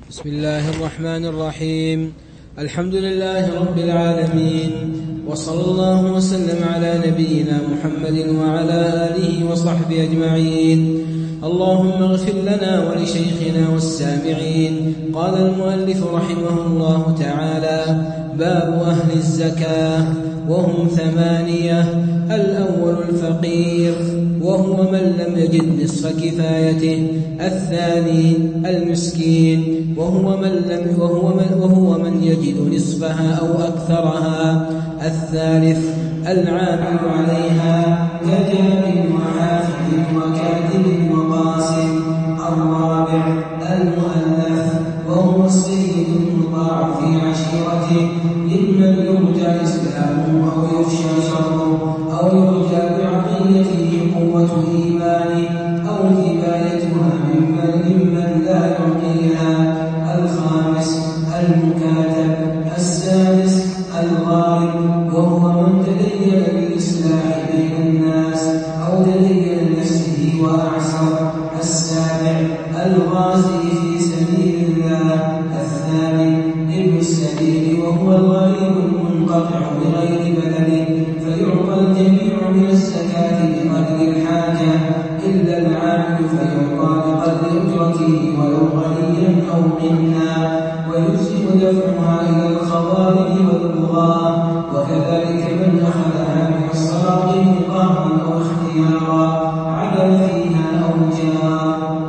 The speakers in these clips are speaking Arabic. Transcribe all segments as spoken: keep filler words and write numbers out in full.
بسم الله الرحمن الرحيم. الحمد لله رب العالمين، وصلى الله وسلم على نبينا محمد وعلى آله وصحبه أجمعين. اللهم اغفر لنا ولشيخنا والسامعين. قال المؤلف رحمه الله تعالى: باب أهل الزكاة، وهم ثمانية. الأول الفقير، وهو من لم يجد نصف كفايته. الثاني المسكين، وهو من, لم وهو من, وهو من يجد نصفها أو أكثرها. الثالث العامل عليها كجاب وحافظ وكاتب وقاسم. الرابع المؤلف، وهو السيد المطاع في عشيرته، ممن يرجى إسلامه أو يخشى شره، أو يرجى بعقيدته قوة إيمانه، أو كفايتها ممن, ممن لا يعطيها. الخامس المكاتب. السادس الغارب، وهو من تدين بالإصلاح بين الناس أو تدين لنفسه وأعسر. السابع الغازي في سبيل الله. الثامن ابن السبيل، وهو الغريب المنقطع بغير بدل، فيعطى الجميع من الزكاة بقدر الحاجة، إلا العامل فيعطى بقدر أجرته ولو غنيا أو منا، ويجزئ دفعها إلى الخوارج والبغاة، وكذلك من أخذها من الصلاطين قهرا أو اختيارا عدل فيها أو جار.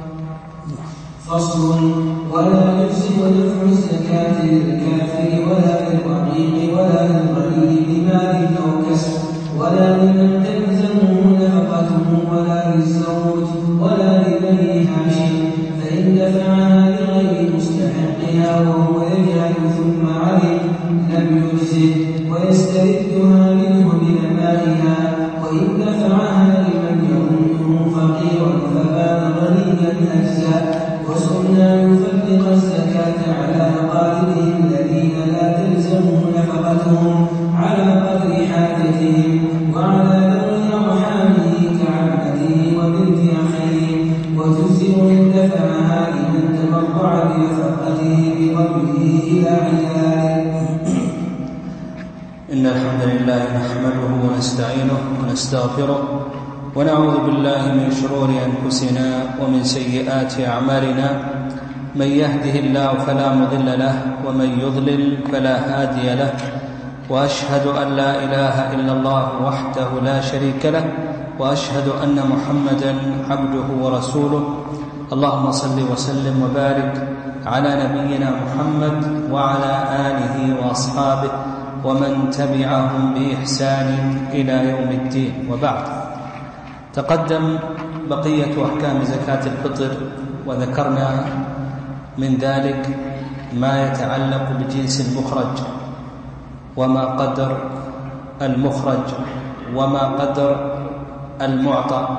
فصل: ولا يجزئ دفع الزكاة للكافر ولا للرقيق ولا للغني بمال أو كسب، ولا لمن تلزمه نفقته، ولا للزوج ولا لبني هاشم، فإن دفعها لغير مستحقها وهو يجهل ثم علم لم يجزئ، ويستردها منه بنمائها. وإن دفعها لمن يظنه فقيرا فبان غنيا أجزاء. وسنة يفرق الزكاة على أقاربه الذين لا تلزمه نفقتهم على قدر حاجتهم، وعلى ذوي أرحامه كعمته وبنت أخيه، وتجزئ إن دفعها لمن تبرع بنفقته بضمه إلى عياله. إن الحمد لله نحمده ونستعينه ونستغفره، ونعوذ بالله من شرور أنفسنا ومن سيئات أعمالنا. من يهده الله فلا مضل له، ومن يضلل فلا هادي له، وأشهد أن لا إله إلا الله وحده لا شريك له، وأشهد أن محمدا عبده ورسوله. اللهم صل وسلم وبارك على نبينا محمد وعلى آله وأصحابه ومن تبعهم بإحسان إلى يوم الدين، وبعد. تقدم بقية أحكام زكاة الفطر، وذكرنا من ذلك ما يتعلق بجنس المخرج، وما قدر المخرج، وما قدر المعطى،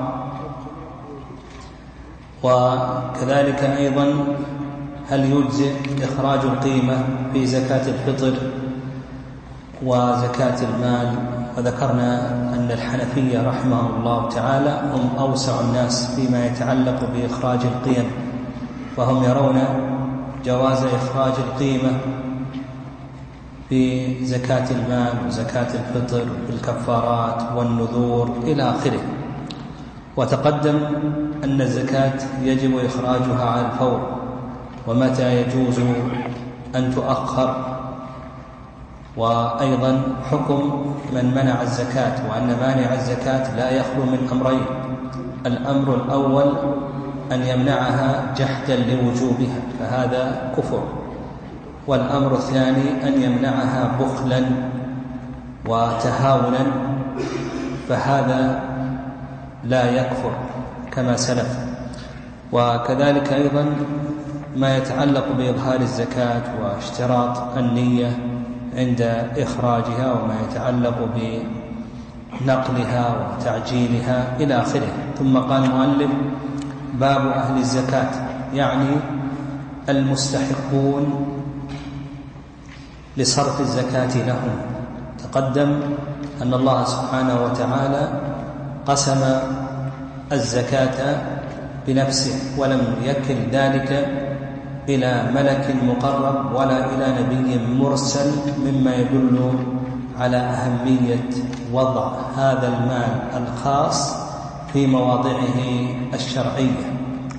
وكذلك أيضا هل يجزئ إخراج القيمة في زكاة الفطر وزكاة المال. وذكرنا أن الحنفية رحمه الله تعالى هم أوسع الناس فيما يتعلق بإخراج القيم، فهم يرون جواز إخراج القيمة في زكاة المال وزكاة الفطر بالكفارات والنذور إلى آخره. وتقدم أن الزكاة يجب إخراجها على الفور، ومتى يجوز أن تؤخر، وأيضا حكم من منع الزكاة، وأن مانع الزكاة لا يخلو من أمرين: الأمر الأول أن يمنعها جحدا لوجوبها، فهذا كفر، والأمر الثاني أن يمنعها بخلا وتهاونا، فهذا لا يكفر كما سلف. وكذلك أيضا ما يتعلق بإظهار الزكاة واشتراط النية عند إخراجها، وما يتعلق بنقلها وتعجيلها إلى آخره. ثم قال المؤلف: باب أهل الزكاة، يعني المستحقون لصرف الزكاة لهم. تقدم أن الله سبحانه وتعالى قسم الزكاة بنفسه، ولم يكل ذلك إلى ملك مقرب ولا إلى نبي مرسل، مما يدل على أهمية وضع هذا المال الخاص في مواضعه الشرعية.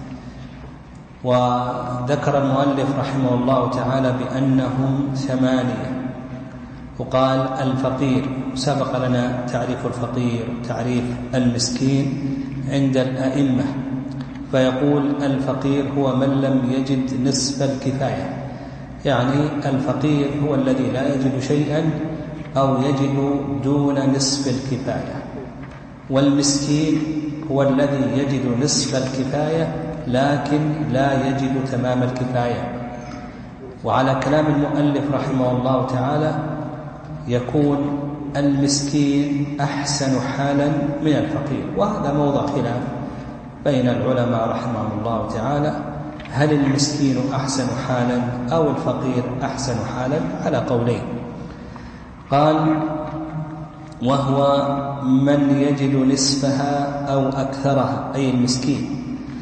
وذكر المؤلف رحمه الله تعالى بأنهم ثمانية، وقال الفقير، سبق لنا تعريف الفقير تعريف المسكين عند الأئمة، فيقول الفقير هو من لم يجد نصف الكفاية، يعني الفقير هو الذي لا يجد شيئا أو يجد دون نصف الكفاية، والمسكين هو الذي يجد نصف الكفاية لكن لا يجد تمام الكفاية. وعلى كلام المؤلف رحمه الله تعالى يكون المسكين أحسن حالا من الفقير، وهذا موضع خلاف بين العلماء رحمه الله تعالى، هل المسكين أحسن حالا أو الفقير أحسن حالا؟ على قولين. قال وهو من يجد نصفها أو أكثرها، أي المسكين.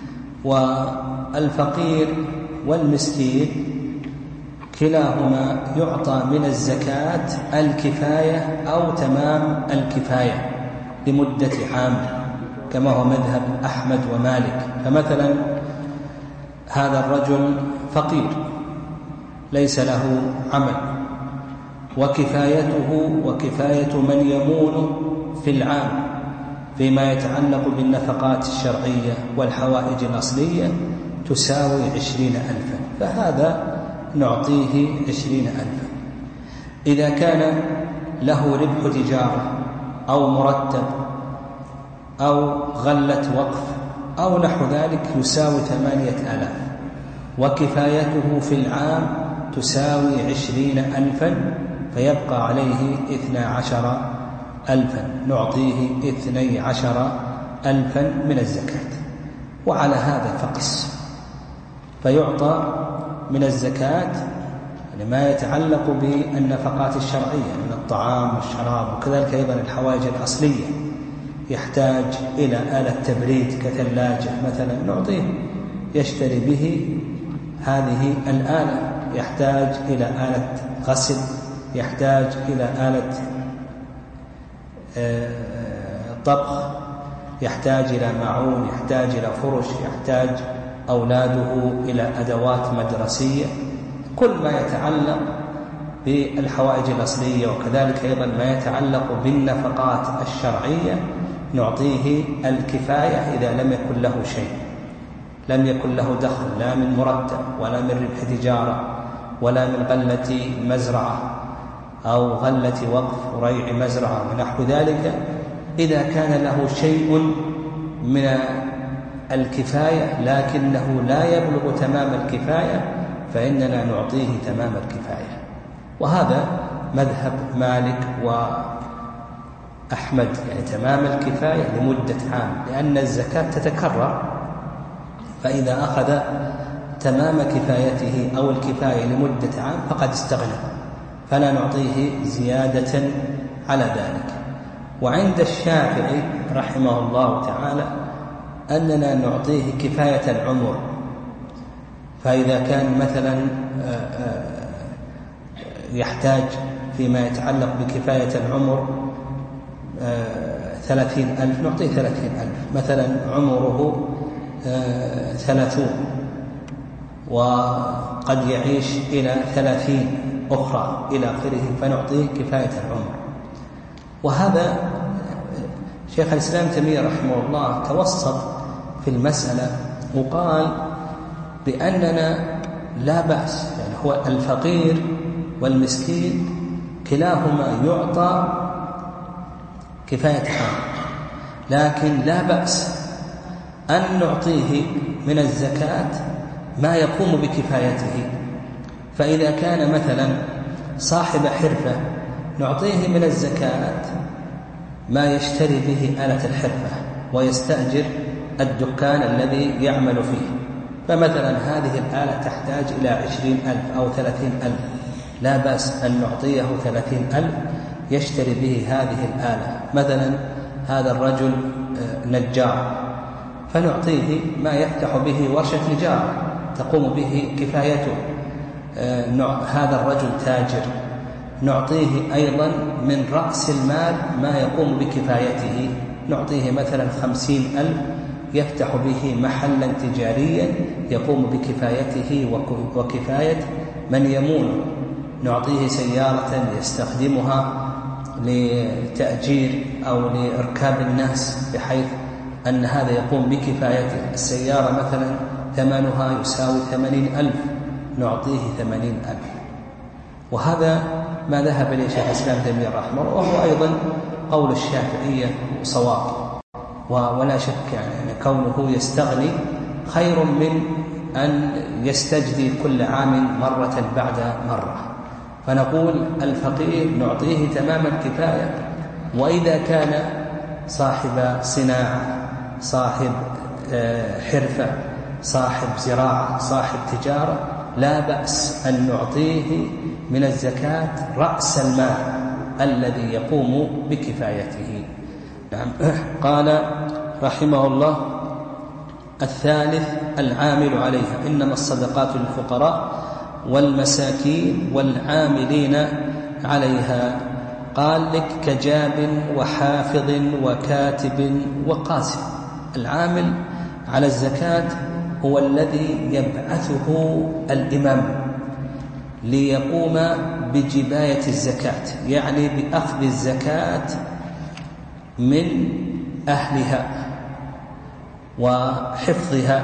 والفقير والمسكين كلاهما يعطى من الزكاة الكفاية أو تمام الكفاية لمدة عام، كما هو مذهب أحمد ومالك. فمثلا هذا الرجل فقير ليس له عمل، وكفايته وكفاية من يمون في العام فيما يتعلق بالنفقات الشرعية والحوائج الأصلية تساوي عشرين ألفا، فهذا نعطيه عشرين ألفا. إذا كان له ربح تجارة أو مرتب أو غلة وقف أو نحو ذلك يساوي ثمانية آلاف، وكفايته في العام تساوي عشرين ألفا، فيبقى عليه اثنا عشر ألفا، نعطيه اثني عشر ألفا من الزكاة. وعلى هذا فقس، فيعطى من الزكاة لما يتعلق بالنفقات الشرعية من الطعام والشراب، وكذلك أيضا الحوائج الأصلية، يحتاج إلى آلة تبريد كثلاجة مثلا نعطيه يشتري به هذه الآلة، يحتاج إلى آلة غسل، يحتاج إلى آلة طبخ، يحتاج إلى معون، يحتاج إلى فرش، يحتاج أولاده إلى أدوات مدرسية، كل ما يتعلق بالحوائج الأصلية، وكذلك أيضا ما يتعلق بالنفقات الشرعية نعطيه الكفاية إذا لم يكن له شيء، لم يكن له دخل لا من مرتب ولا من ربح تجارة ولا من غلة مزرعة أو غلة وقف وريع مزرعة ونحو ذلك. إذا كان له شيء من الكفاية لكنه لا يبلغ تمام الكفاية فإننا نعطيه تمام الكفاية. وهذا مذهب مالك وأحمد، يعني تمام الكفاية لمدة عام، لأن الزكاة تتكرر، فإذا أخذ تمام كفايته أو الكفاية لمدة عام فقد استغنى، فلا نعطيه زيادة على ذلك. وعند الشافعي رحمه الله تعالى أننا نعطيه كفاية العمر، فإذا كان مثلا يحتاج فيما يتعلق بكفاية العمر ثلاثين ألف نعطيه ثلاثين ألف، مثلا عمره ثلاثون وقد يعيش إلى ثلاثين أخرى إلى آخره، فنعطيه كفاية العمر. وهذا شيخ الإسلام تيمية رحمه الله توسط في المسألة وقال بأننا لا بأس، يعني هو الفقير والمسكين كلاهما يعطى كفاية عام، لكن لا بأس أن نعطيه من الزكاة ما يقوم بكفايته. فإذا كان مثلا صاحب حرفة نعطيه من الزكاة ما يشتري به آلة الحرفة ويستأجر الدكان الذي يعمل فيه، فمثلا هذه الآلة تحتاج إلى عشرين ألف أو ثلاثين ألف، لا بأس أن نعطيه ثلاثين ألف يشتري به هذه الآلة. مثلا هذا الرجل نجار فنعطيه ما يفتح به ورشة نجار تقوم به كفايته. هذا الرجل تاجر، نعطيه أيضا من رأس المال ما يقوم بكفايته، نعطيه مثلا خمسين ألف يفتح به محلا تجاريا يقوم بكفايته وكفاية من يمونه، نعطيه سيارة يستخدمها لتأجير أو لإركاب الناس بحيث أن هذا يقوم بكفايته. السيارة مثلا ثمنها يساوي ثمانين ألف، نعطيه ثمانين ألف. وهذا ما ذهب إليه شيخ الإسلام ابن تيمية رحمه الله، وهو أيضا قول الشافعية صواب. ولا شك يعني كونه يستغني خير من أن يستجدي كل عام مرة بعد مرة. فنقول الفقير نعطيه تمام الكفاية، وإذا كان صاحب صناعة، صاحب حرفة، صاحب زراعة، صاحب تجارة، لا بأس أن نعطيه من الزكاة رأس المال الذي يقوم بكفايته. نعم. قال رحمه الله: الثالث العامل عليها، إنما الصدقات للفقراء والمساكين والعاملين عليها. قال لك كجاب وحافظ وكاتب وقاسم. العامل على الزكاة هو الذي يبعثه الإمام ليقوم بجباية الزكاة، يعني بأخذ الزكاة من أهلها وحفظها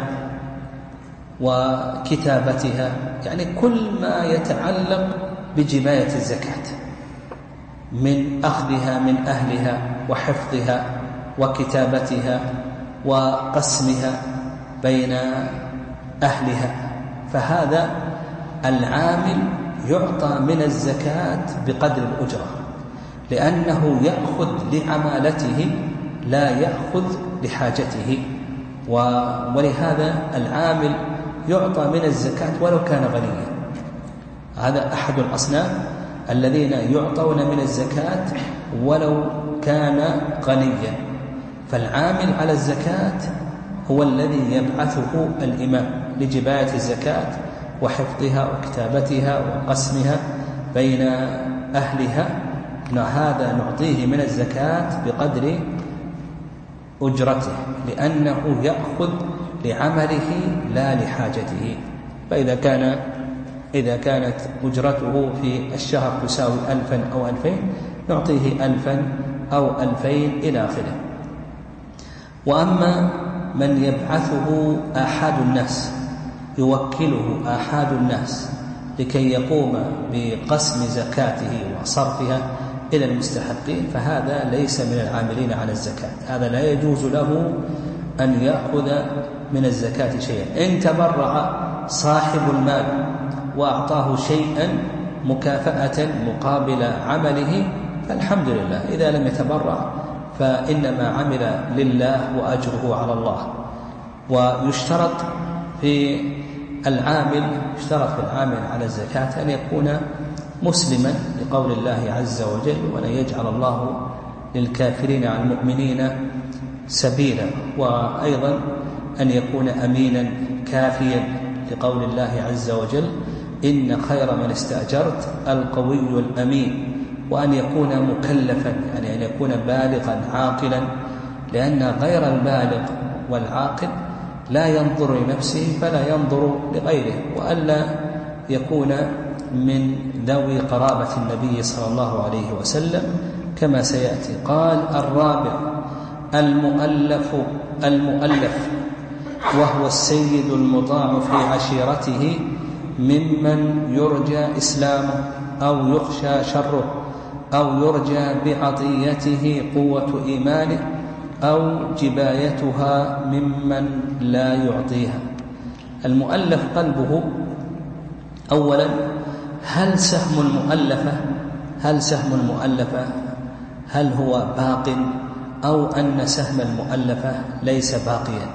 وكتابتها، يعني كل ما يتعلق بجباية الزكاة من أخذها من أهلها وحفظها وكتابتها وقسمها بين أهلها. فهذا العامل يعطى من الزكاة بقدر الأجرة، لأنه يأخذ لعمالته لا يأخذ لحاجته. ولهذا العامل يعطى من الزكاة ولو كان غنيا. هذا أحد الأصناف الذين يعطون من الزكاة ولو كان غنيا. فالعامل على الزكاة هو الذي يبعثه الإمام لجباية الزكاة وحفظها وكتابتها وقسمها بين أهلها. هذا نعطيه من الزكاة بقدر أجرته، لأنه يأخذ لعمله لا لحاجته. فإذا كان إذا كانت أجرته في الشهر تساوي ألفا أو ألفين، نعطيه ألفا أو ألفين إلى آخره. وأما من يبعثه آحاد الناس، يوكله آحاد الناس لكي يقوم بقسم زكاته وصرفها إلى المستحقين، فهذا ليس من العاملين على الزكاة. هذا لا يجوز له أن يأخذ من الزكاة شيئا. إن تبرع صاحب المال وأعطاه شيئا مكافأة مقابل عمله فالحمد لله. إذا لم يتبرع فإنما عمل لله وأجره على الله. ويشترط في العامل يشترط في العامل على الزكاة أن يكون مسلما، لقول الله عز وجل: ولن يجعل الله للكافرين على المؤمنين سبيلا. وأيضا أن يكون أمينا كافيا، لقول الله عز وجل: إن خير من استأجرت القوي الأمين. وأن يكون مكلفا، يعني أن يكون بالغا عاقلا، لأن غير البالغ والعاقل لا ينظر لنفسه فلا ينظر لغيره. وألا يكون من ذوي قرابة النبي صلى الله عليه وسلم كما سيأتي. قال: الرابع المؤلف المؤلف وهو السيد المطاع في عشيرته ممن يرجى إسلامه أو يخشى شره أو يرجى بعطيته قوة إيمانه أو جبايتها ممن لا يعطيها. المؤلف قلبه، أولا هل سهم المؤلفة هل سهم المؤلفة هل هو باق أو أن سهم المؤلفة ليس باقيا؟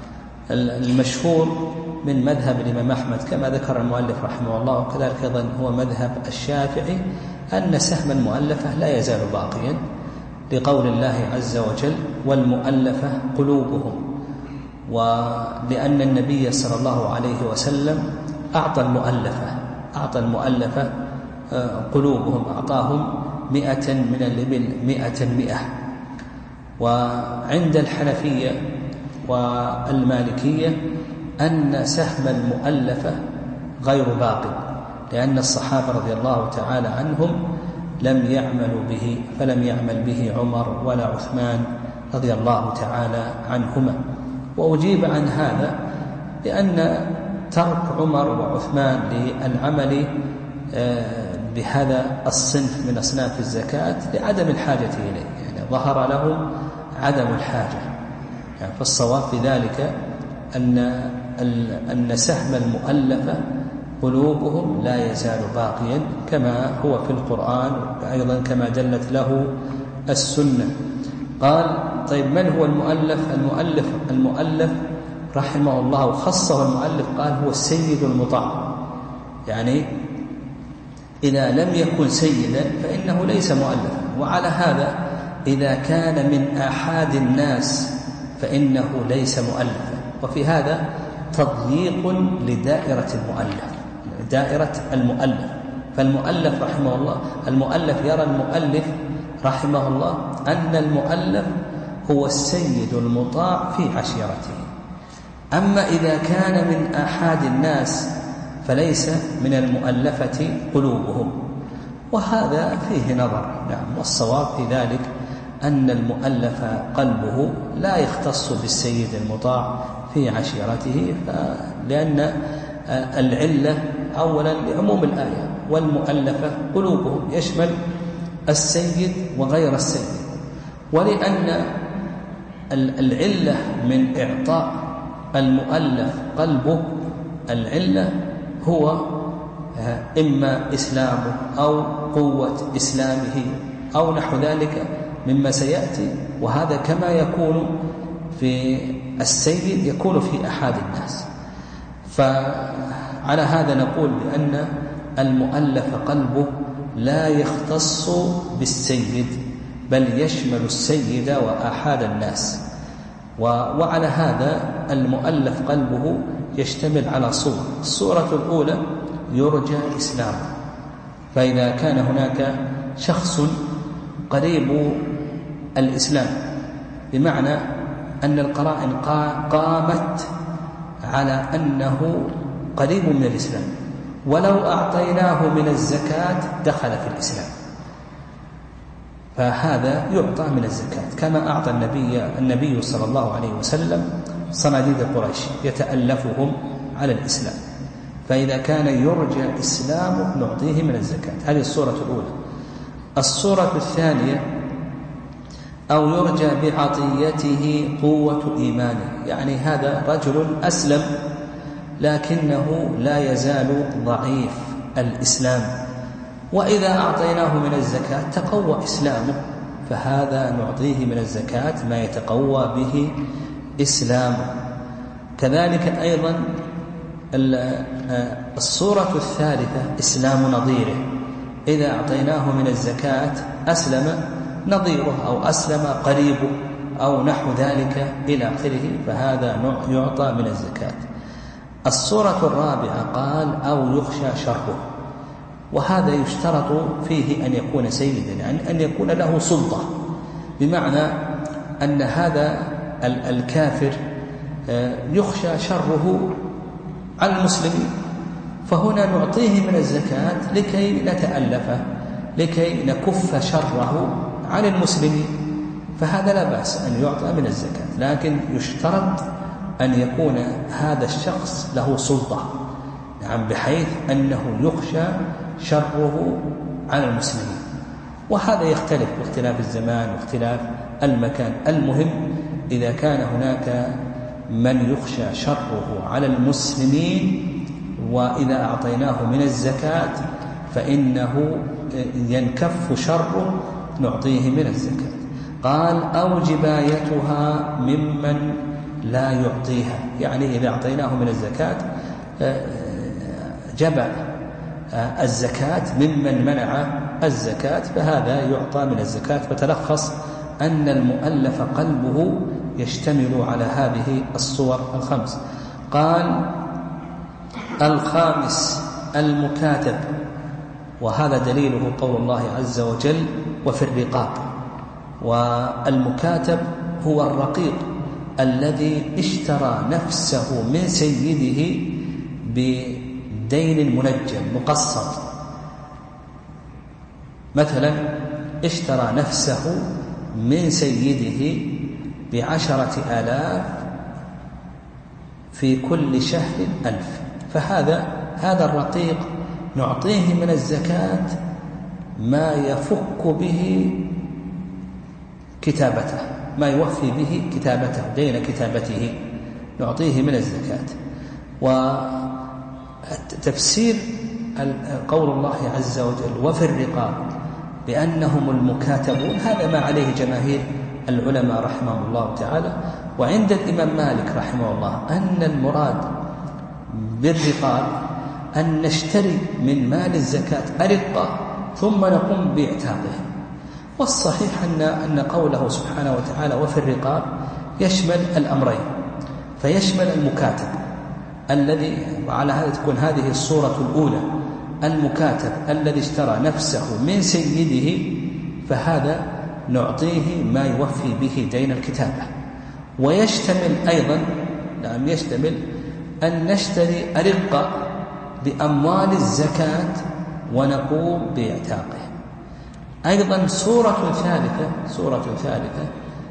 المشهور من مذهب الإمام أحمد كما ذكر المؤلف رحمه الله، وكذلك أيضا هو مذهب الشافعي، أن سهم المؤلفة لا يزال باقيا، لقول الله عز وجل: والمؤلفة قلوبهم. ولأن النبي صلى الله عليه وسلم أعطى المؤلفة أعطى المؤلفة قلوبهم، أعطاهم مئة من الإبل مئة مئة. وعند الحنفية والمالكية أن سهم المؤلفة غير باق، لأن الصحابة رضي الله تعالى عنهم لم يعملوا به، فلم يعمل به عمر ولا عثمان رضي الله تعالى عنهما. وأجيب عن هذا بأن ترك عمر وعثمان للعمل بهذا الصنف من أصناف الزكاة لعدم الحاجة إليه، يعني ظهر لهم عدم الحاجة. يعني فالصواب في ذلك أن أن سهم المؤلفة قلوبهم لا يزال باقيا كما هو في القرآن، أيضا كما دلت له السنة. قال: طيب من هو المؤلف؟ المؤلف المؤلف رحمه الله خصه المؤلف، قال: هو السيد المطاع. يعني إذا لم يكن سيدا فإنه ليس مؤلفا. وعلى هذا إذا كان من آحاد الناس فإنه ليس مؤلفا. وفي هذا تضييق لدائرة المؤلف، دائرة المؤلف. فالمؤلف رحمه الله المؤلف يرى المؤلف رحمه الله أن المؤلف هو السيد المطاع في عشيرته. أما إذا كان من آحاد الناس فليس من المؤلفة قلوبهم، وهذا فيه نظر. نعم، والصواب في ذلك أن المؤلف قلبه لا يختص بالسيد المطاع في عشيرته، لأن العلة أولا لعموم الآية، والمؤلفة قلوبهم يشمل السيد وغير السيد. ولأن العلة من إعطاء المؤلف قلبه، العلة هو إما إسلامه أو قوة إسلامه أو نحو ذلك مما سيأتي. وهذا كما يكون في السيد يكون في أحد الناس. فعلى هذا نقول بأن المؤلف قلبه لا يختص بالسيد، بل يشمل السيد وأحد الناس. وعلى هذا المؤلف قلبه يشتمل على صور. الصورة الأولى يرجى إسلامه، فإذا كان هناك شخص قريب الإسلام، بمعنى أن القرائن قامت على أنه قريب من الإسلام، ولو أعطيناه من الزكاة دخل في الإسلام، فهذا يعطى من الزكاة كما أعطى النبي النبي صلى الله عليه وسلم صناديد قريش يتألفهم على الإسلام. فإذا كان يرجى إسلامه نعطيه من الزكاة. هذه الصورة الأولى. الصورة الثانية أو يرجى بعطيته قوة إيمانه، يعني هذا رجل أسلم لكنه لا يزال ضعيف الإسلام، وإذا أعطيناه من الزكاة تقوى إسلامه، فهذا نعطيه من الزكاة ما يتقوى به إسلامه. كذلك أيضا الصورة الثالثة إسلام نظيره، إذا أعطيناه من الزكاة أسلم نظيره أو أسلم قريبه أو نحو ذلك إلى آخره، فهذا يعطى من الزكاة. الصورة الرابعة قال أو يخشى شره، وهذا يشترط فيه أن يكون سيدا، يعني أن يكون له سلطة، بمعنى أن هذا الكافر يخشى شره على المسلمين، فهنا نعطيه من الزكاة لكي نتألفه، لكي نكف شره عن المسلمين، فهذا لا بأس أن يعطى من الزكاة، لكن يشترط أن يكون هذا الشخص له سلطة، نعم، بحيث أنه يخشى شره على المسلمين. وهذا يختلف باختلاف الزمان واختلاف المكان. المهم إذا كان هناك من يخشى شره على المسلمين وإذا أعطيناه من الزكاة فإنه ينكف شره نعطيه من الزكاة. قال أو جبايتها ممن لا يعطيها، يعني إذا أعطيناه من الزكاة جبى الزكاة ممن منع الزكاة، فهذا يعطى من الزكاة. فتلخص أن المؤلف قلبه يشتمل على هذه الصور الخمس. قال الخامس المكاتب، وهذا دليله قول الله عز وجل وفي الرقاب. والمكاتب هو الرقيق الذي اشترى نفسه من سيده بدين منجم مقسط. مثلا اشترى نفسه من سيده بعشرة آلاف في كل شهر ألف، فهذا هذا الرقيق نعطيه من الزكاة ما يفك به كتابته، ما يوفي به كتابته دين كتابته نعطيه من الزكاة. وتفسير قول الله عز وجل وفي الرقاب بأنهم المكاتبون هذا ما عليه جماهير العلماء رحمهم الله تعالى. وعند الإمام مالك رحمه الله أن المراد بالرقاب أن نشتري من مال الزكاة أرقة ثم نقوم باعتاقه. والصحيح أن أن قوله سبحانه وتعالى وفي الرقاب يشمل الأمرين، فيشمل المكاتب الذي، وعلى هذا تكون هذه الصورة الأولى، المكاتب الذي اشترى نفسه من سيده، فهذا نعطيه ما يوفي به دين الكتابة. ويشتمل أيضا نعم يشتمل أن نشتري أرقة بأموال الزكاة ونقوم باعتاقه. أيضا سورة ثالثة سورة ثالثة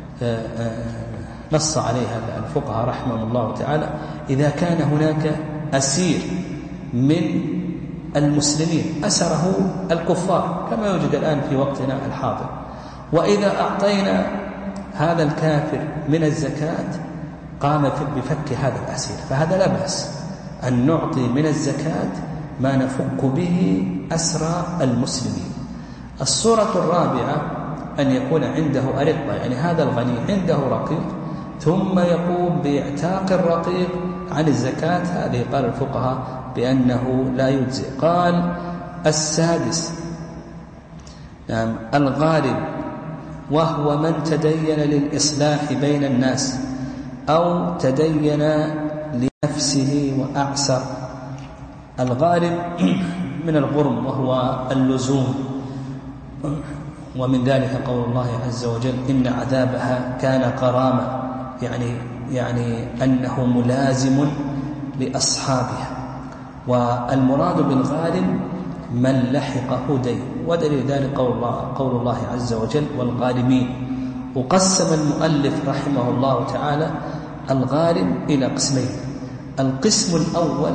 نص عليها الفقهاء رحمهم الله تعالى: إذا كان هناك أسير من المسلمين أسره الكفار كما يوجد الآن في وقتنا الحاضر، وإذا أعطينا هذا الكافر من الزكاة قام بفك هذا الأسير، فهذا لا بأس أن نعطي من الزكاة ما نفك به أسرى المسلمين. الصورة الرابعة أن يكون عنده أرقة، يعني هذا الغني عنده رقيق ثم يقوم باعتاق الرقيق عن الزكاة، هذه قال الفقهاء بأنه لا يجزئ. قال السادس نعم الغارب، وهو من تدين للإصلاح بين الناس أو تدين لنفسه وأعسر. الغارب من الغرم وهو اللزوم، ومن ذلك قول الله عز وجل إن عذابها كان غراما، يعني يعني أنه ملازم لأصحابها. والمراد بالغارم من لحقه دين، ودليل ذلك قول الله, قول الله عز وجل والغارمين. وقسم المؤلف رحمه الله تعالى الغارم إلى قسمين: القسم الأول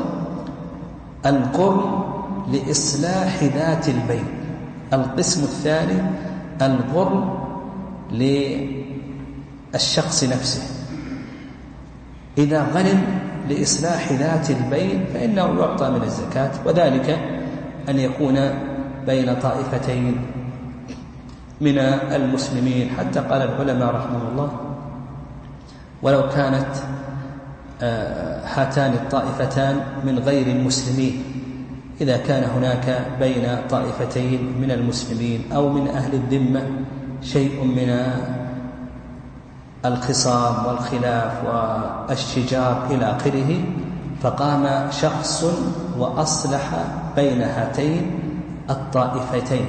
الغرم لإصلاح ذات البين، القسم الثاني الغرم للشخص نفسه. إذا غرم لإصلاح ذات البين فإنه يعطى من الزكاة، وذلك أن يكون بين طائفتين من المسلمين، حتى قال العلماء رحمه الله ولو كانت هاتان الطائفتان من غير المسلمين، إذا كان هناك بين طائفتين من المسلمين أو من أهل الذمة شيء من الخصام والخلاف والشجار إلى آخره، فقام شخص وأصلح بين هاتين الطائفتين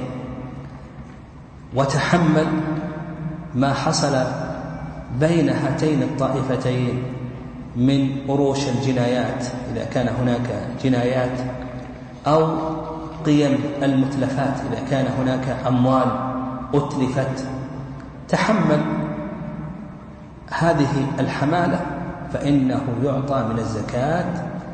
وتحمل ما حصل بين هاتين الطائفتين من أروش الجنايات إذا كان هناك جنايات، أو قيم المتلفات إذا كان هناك أموال أتلفت، تحمل هذه الحمالة فإنه يعطى من الزكاة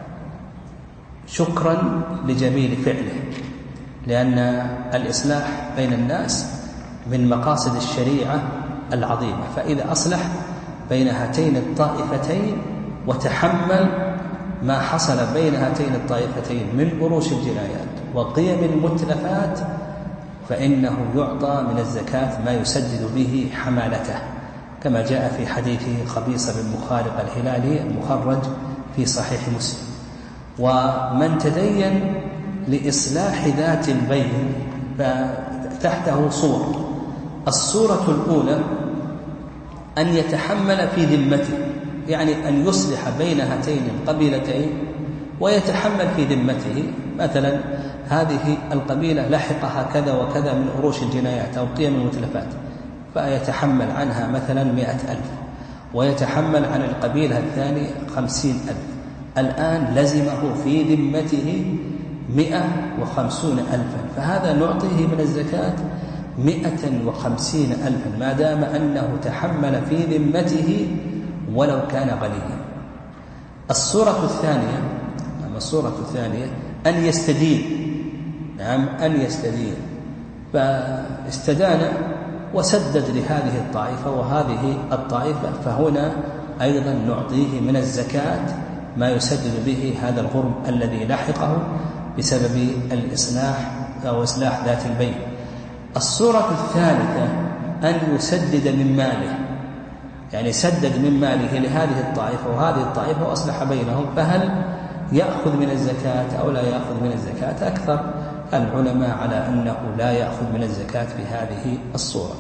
شكرا لجميل فعله، لأن الإصلاح بين الناس من مقاصد الشريعة العظيمة. فإذا أصلح بين هاتين الطائفتين وتحمل ما حصل بين هاتين الطائفتين من أروش الجنايات وقيم المتلفات فإنه يعطى من الزكاة ما يسدد به حمالته، كما جاء في حديث خبيصة بن مخارق الهلالي المخرج في صحيح مسلم. ومن تدين لإصلاح ذات البين فتحته صور. الصورة الأولى أن يتحمل في ذمته، يعني أن يصلح بين هاتين القبيلتين ويتحمل في ذمته. مثلا هذه القبيلة لحقها كذا وكذا من أروش الجنايات أو قيم المتلفات، فيتحمل عنها مثلا مئة ألف، ويتحمل عن القبيلة الثانية خمسين ألف. الآن لزمه في ذمته مئة وخمسون ألفا، فهذا نعطيه من الزكاة مئة وخمسين ألفا ما دام أنه تحمل في ذمته ولو كان غنيا. الصورة الثانية الصورة الثانية أن يستدين، نعم أن يستدين، فاستدان وسدد لهذه الطائفة وهذه الطائفة، فهنا أيضا نعطيه من الزكاة ما يسدد به هذا الغرم الذي لحقه بسبب الإصلاح أو إصلاح ذات البين. الصورة الثالثة أن يسدد من ماله، يعني سدد من ماله لهذه الطائفة وهذه الطائفة وأصلح بينهم، فهل يأخذ من الزكاة أو لا يأخذ من الزكاة؟ أكثر العلماء على أنه لا يأخذ من الزكاة في هذه الصورة.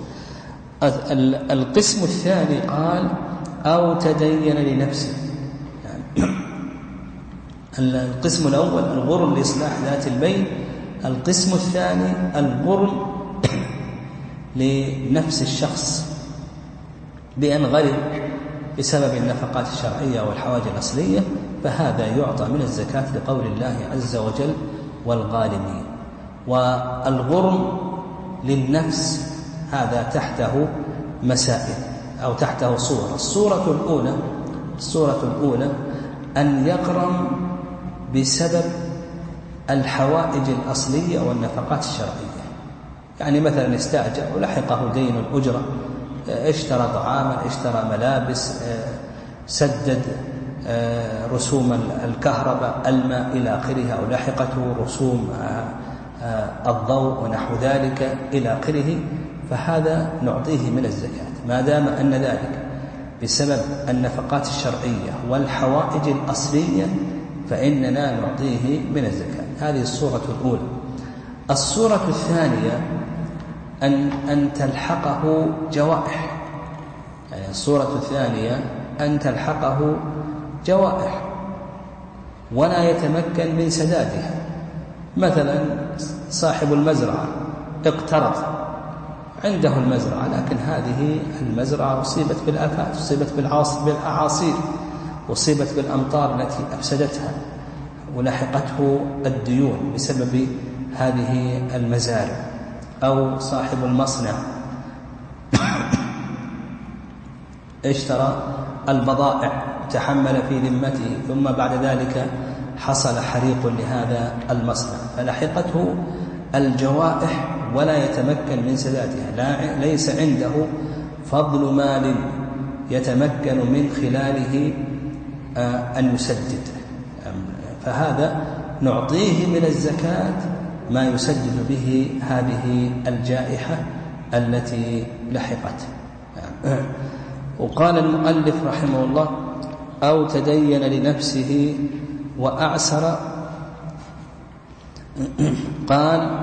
القسم الثاني قال أو تدين لنفسه، يعني القسم الأول الغرم لإصلاح ذات البين، القسم الثاني الغرم لنفس الشخص بأن غرم بسبب النفقات الشرعية والحوائج الأصلية، فهذا يعطى من الزكاة لقول الله عز وجل والغارمين. والغرم للنفس هذا تحته مسائل أو تحته صورة. الصورة الأولى الصورة الأولى أن يغرم بسبب الحوائج الأصلية والنفقات الشرعية، يعني مثلا استأجر ولحقه دين الأجرة، اشترى طعاما، اشترى ملابس، سدد رسوم الكهرباء، الماء إلى آخره، أو لحقته رسوم الضوء ونحو ذلك إلى آخره، فهذا نعطيه من الزكاة ما دام أن ذلك بسبب النفقات الشرعية والحوائج الأصلية، فإننا نعطيه من الزكاة. هذه الصورة الأولى. الصورة الثانية أن أن تلحقه جوائح، يعني الصورة الثانية أن تلحقه جوائح ولا يتمكن من سدادها. مثلا صاحب المزرعة اقترض، عنده المزرعة لكن هذه المزرعة أصيبت بالآفات، أصيبت بالأعاصير، أصيبت بالأمطار التي أفسدتها ولحقته الديون بسبب هذه المزارع. أو صاحب المصنع اشترى البضائع تحمل في ذمته، ثم بعد ذلك حصل حريق لهذا المصنع فلحقته الجوائح ولا يتمكن من سدادها، لا ليس عنده فضل مال يتمكن من خلاله أن يسدد، فهذا نعطيه من الزكاة ما يسدد به هذه الجائحة التي لحقت. وقال المؤلف رحمه الله أو تدين لنفسه وأعسر، قال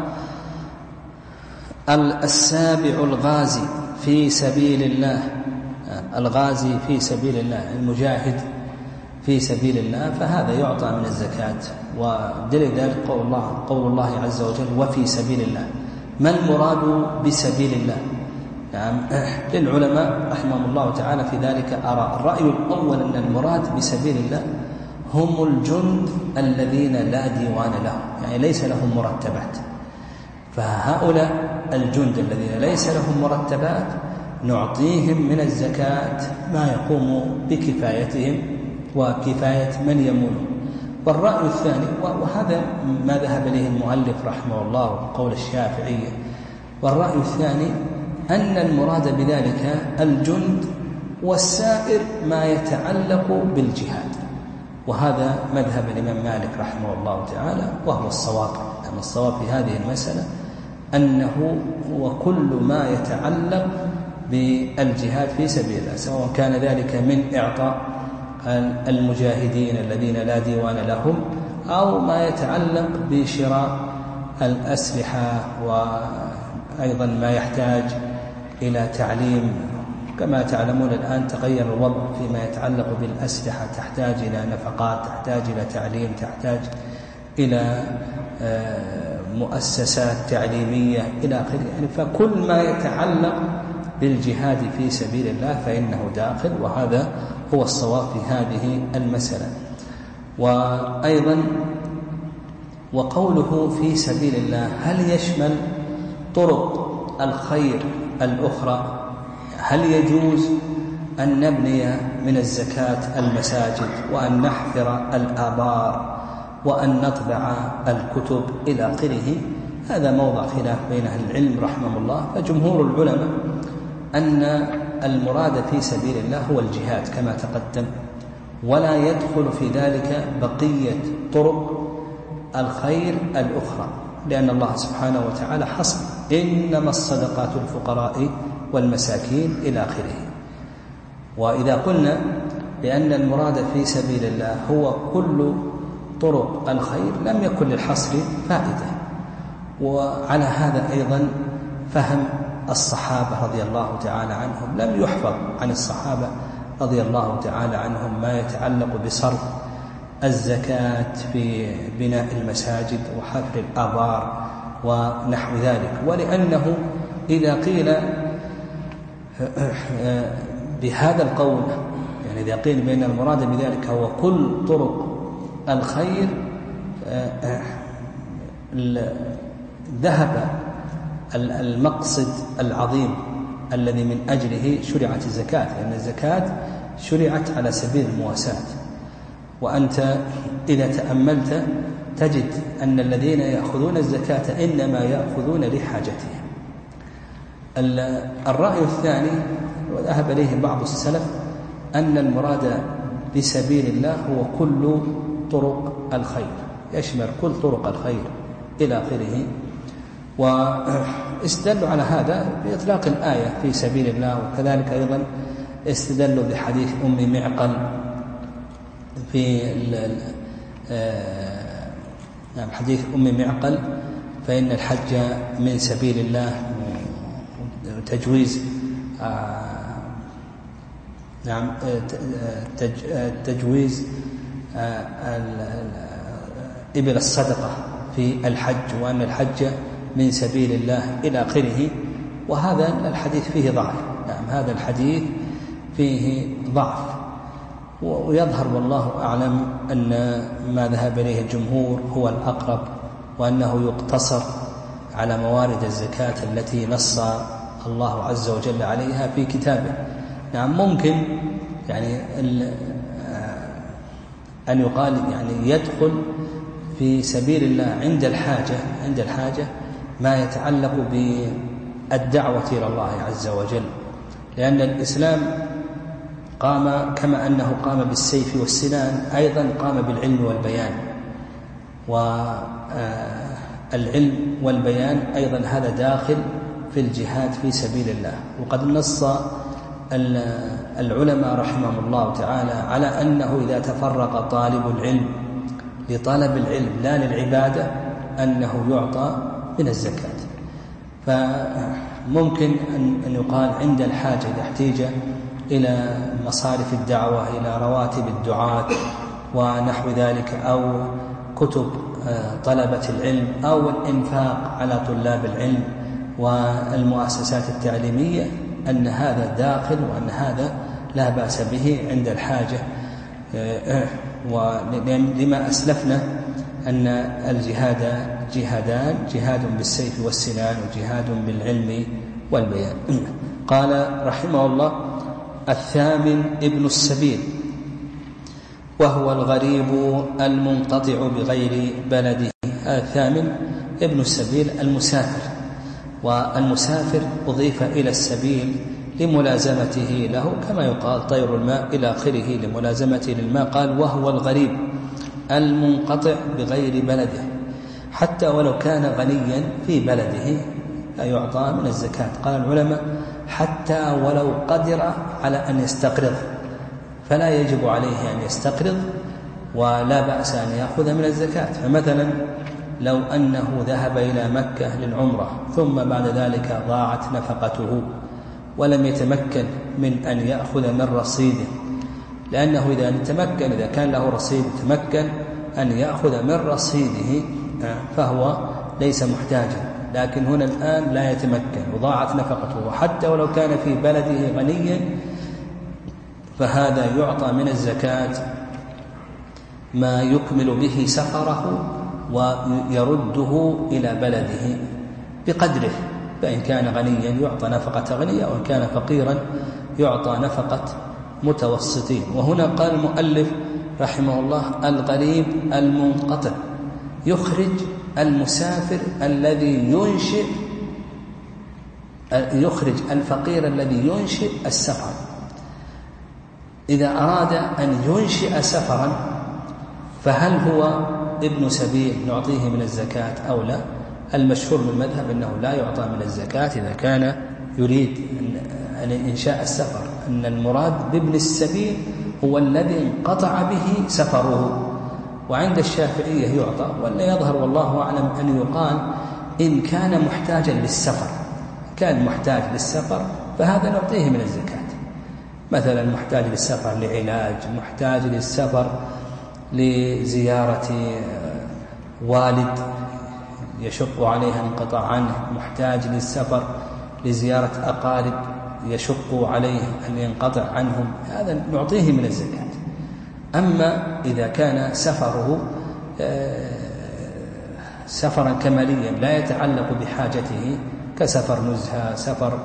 السابع الغازي في سبيل الله، الغازي في سبيل الله المجاهد في سبيل الله، فهذا يعطى من الزكاة. ودليل ذلك قول الله, قول الله عز وجل وفي سبيل الله. ما المراد بسبيل الله؟ يعني للعلماء رحمهم الله تعالى في ذلك آراء. الرأي الأول أن المراد بسبيل الله هم الجند الذين لا ديوان لهم، يعني ليس لهم مرتبات، فهؤلاء الجند الذين ليس لهم مرتبات نعطيهم من الزكاة ما يقوم بكفايتهم وكفاية من يمون. والرأي الثاني، وهذا ما ذهب إليه المؤلف رحمه الله وقول الشافعية، والرأي الثاني أن المراد بذلك الجند والسائر ما يتعلق بالجهاد، وهذا مذهب الإمام مالك رحمه الله تعالى وهو الصواب. أما الصواب في هذه المسألة أنه هو كل ما يتعلق بالجهاد في سبيل الله، سواء كان ذلك من إعطاء المجاهدين الذين لا ديوان لهم أو ما يتعلق بشراء الأسلحة، وأيضا ما يحتاج إلى تعليم كما تعلمون الآن تغير الوضع فيما يتعلق بالأسلحة، تحتاج إلى نفقات، تحتاج إلى تعليم، تحتاج إلى مؤسسات تعليمية إلى آخره. يعني فكل ما يتعلق بالجهاد في سبيل الله فإنه داخل، وهذا هو الصواب في هذه المسألة. وأيضا وقوله في سبيل الله هل يشمل طرق الخير الأخرى؟ هل يجوز أن نبني من الزكاة المساجد، وأن نحفر الآبار، وأن نطبع الكتب إلى آخره؟ هذا موضع خلاف بين أهل العلم رحمه الله. فجمهور العلماء أن المراد في سبيل الله هو الجهاد كما تقدم، ولا يدخل في ذلك بقية طرق الخير الأخرى، لأن الله سبحانه وتعالى حصر إنما الصدقات الفقراء والمساكين إلى آخره. وإذا قلنا بأن المراد في سبيل الله هو كل طرق الخير لم يكن للحصر فائدة. وعلى هذا أيضا فهم الصحابة رضي الله تعالى عنهم، لم يحفظ عن الصحابة رضي الله تعالى عنهم ما يتعلق بصرف الزكاة في بناء المساجد وحفر الآبار ونحو ذلك. ولأنه إذا قيل بهذا القول، يعني إذا قيل بأن المراد بذلك هو كل طرق الخير، ذهب المقصد العظيم الذي من أجله شرعت الزكاة، لأن الزكاة شرعت على سبيل المواساة. وأنت إذا تأملت تجد أن الذين يأخذون الزكاة إنما يأخذون لحاجتهم. الرأي الثاني وذهب إليه بعض السلف أن المراد بسبيل الله هو كل طرق الخير، يشمل كل طرق الخير إلى آخره. واستدلوا على هذا بإطلاق الآية في سبيل الله، وكذلك أيضا استدلوا بحديث أم معقل في نعم حديث أم معقل فإن الحج من سبيل الله، تجويز نعم تجويز إبل الصدقة في الحج، وأن الحج من سبيل الله إلى آخره. وهذا الحديث فيه ضعف، نعم هذا الحديث فيه ضعف. ويظهر والله أعلم أن ما ذهب إليه الجمهور هو الأقرب، وأنه يقتصر على موارد الزكاة التي نص الله عز وجل عليها في كتابه. نعم ممكن يعني أن يقال يعني يدخل في سبيل الله عند الحاجة عند الحاجة ما يتعلق بالدعوة إلى الله عز وجل، لأن الإسلام قام كما أنه قام بالسيف والسنان أيضا قام بالعلم والبيان، والعلم والبيان أيضا هذا داخل في الجهاد في سبيل الله. وقد نص العلماء رحمهم الله تعالى على أنه إذا تفرق طالب العلم لطلب العلم لا للعبادة أنه يعطى من الزكاة. فممكن أن يقال عند الحاجة إذا احتيج إلى مصارف الدعوة، إلى رواتب الدعاة ونحو ذلك، أو كتب طلبة العلم، أو الإنفاق على طلاب العلم والمؤسسات التعليمية، أن هذا داخل، وأن هذا لا بأس به عند الحاجة. ولما أسلفنا أن الجهاد جهادان، جهاد بالسيف والسنان وجهاد بالعلم والبيان. قال رحمه الله: الثامن ابن السبيل، وهو الغريب المنقطع بغير بلده. الثامن ابن السبيل المسافر، والمسافر أضيف إلى السبيل لملازمته له، كما يقال طير الماء إلى آخره لملازمته للماء. قال: وهو الغريب المنقطع بغير بلده، حتى ولو كان غنيا في بلده لا يعطى من الزكاة. قال العلماء: حتى ولو قدر على أن يستقرض فلا يجب عليه أن يستقرض، ولا بأس أن يأخذ من الزكاة. فمثلا لو أنه ذهب إلى مكة للعمرة ثم بعد ذلك ضاعت نفقته ولم يتمكن من أن يأخذ من رصيده، لأنه إذا تمكن إذا كان له رصيد تمكن أن يأخذ من رصيده فهو ليس محتاجا. لكن هنا الآن لا يتمكن وضاعت نفقته، وحتى ولو كان في بلده غنيا فهذا يعطى من الزكاة ما يكمل به سفره ويرده إلى بلده بقدره، فإن كان غنيا يعطى نفقة غنية، وإن كان فقيرا يعطى نفقة متوسطين. وهنا قال المؤلف رحمه الله الغريب المنقطع يخرج المسافر الذي ينشئ يخرج الفقير الذي ينشئ السفر. إذا أراد أن ينشئ سفرا فهل هو ابن سبيل نعطيه من الزكاة أو لا؟ المشهور من المذهب أنه لا يعطى من الزكاة إذا كان يريد أن إنشاء السفر، أن المراد بابن السبيل هو الذي انقطع به سفره. وعند الشافعية يعطى، ولا يظهر والله أعلم أن يقال إن كان محتاجا للسفر، كان محتاج للسفر فهذا نعطيه من الزكاة، مثلا محتاج للسفر لعلاج، محتاج للسفر لزيارة والد يشق عليه الانقطاع عنه، محتاج للسفر لزيارة أقارب يشق عليه أن ينقطع عنهم، هذا نعطيه من الزكاة. أما إذا كان سفره سفرا كماليا لا يتعلق بحاجته كسفر نزهة، سفر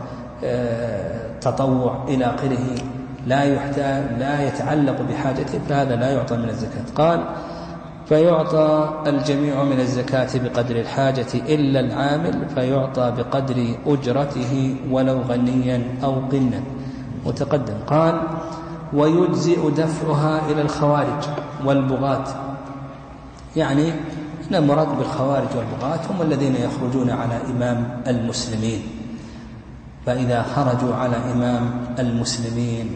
تطوع إلى آخره، لا يحتاج لا يتعلق بحاجته فهذا لا يعطى من الزكاة. قال فيعطى الجميع من الزكاة بقدر الحاجة إلا العامل فيعطى بقدر أجرته ولو غنيا أو قنا متقدم. قال ويجزئ دفعها إلى الخوارج والبغاة، يعني أن المراد بالخوارج والبغاة هم الذين يخرجون على إمام المسلمين، فإذا خرجوا على إمام المسلمين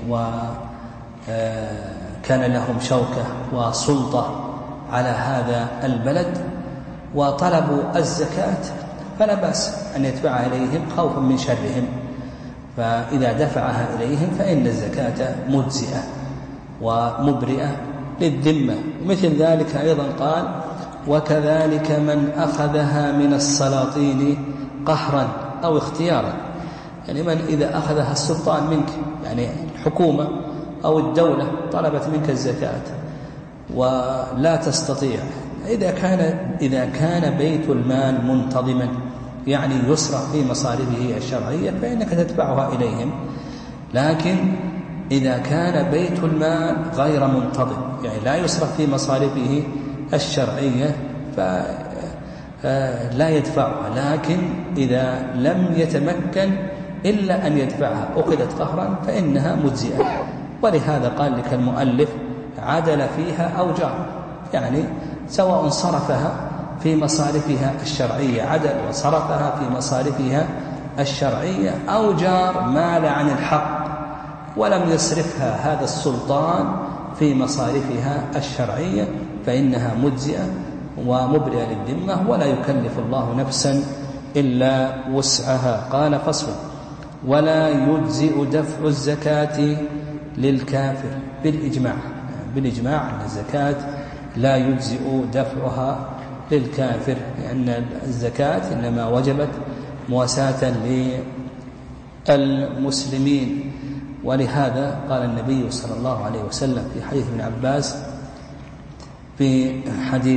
وكان لهم شوكة وسلطة على هذا البلد وطلبوا الزكاة فلا بأس أن يدفعها إليهم خوفا من شرهم، فإذا دفعها إليهم فإن الزكاة مجزئة ومبرئة للذمة. مثل ذلك أيضا قال وكذلك من أخذها من السلاطين قهرا أو اختيارا، يعني من إذا أخذها السلطان منك، يعني الحكومة أو الدولة طلبت منك الزكاة ولا تستطيع، إذا كان إذا كان بيت المال منتظما يعني يصرف في مصارفه الشرعية فإنك تدفعها إليهم. لكن إذا كان بيت المال غير منتظم يعني لا يصرف في مصارفه الشرعية فلا يدفعها، لكن إذا لم يتمكن إلا أن يدفعها أخذت قهرا فإنها مجزئة. ولهذا قال لك المؤلف عدل فيها أو جار، يعني سواء صرفها في مصارفها الشرعية عدل وصرفها في مصارفها الشرعية أو جار مال عن الحق ولم يصرفها هذا السلطان في مصارفها الشرعية فإنها مجزئة ومبرئة للذمة ولا يكلف الله نفسا إلا وسعها. قال فصل ولا يجزئ دفع الزكاة للكافر بالإجماع، بالإجماع أن الزكاة لا يجزئ دفعها للكافر، لأن الزكاة إنما وجبت مواساة للمسلمين. ولهذا قال النبي صلى الله عليه وسلم في حديث ابن عباس في حديث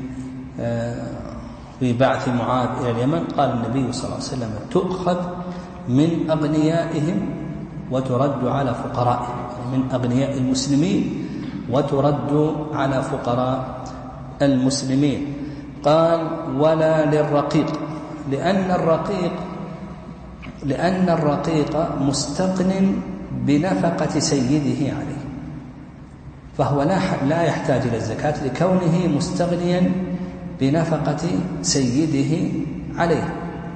في بعث معاذ إلى اليمن، قال النبي صلى الله عليه وسلم تؤخذ من أغنيائهم وترد على فقرائهم، من أغنياء المسلمين وترد على فقراء المسلمين. قال ولا للرقيق، لأن الرقيق لأن الرقيق مستغن بنفقة سيده عليه، فهو لا يحتاج إلى الزكاة لكونه مستغنيا بنفقة سيده عليه.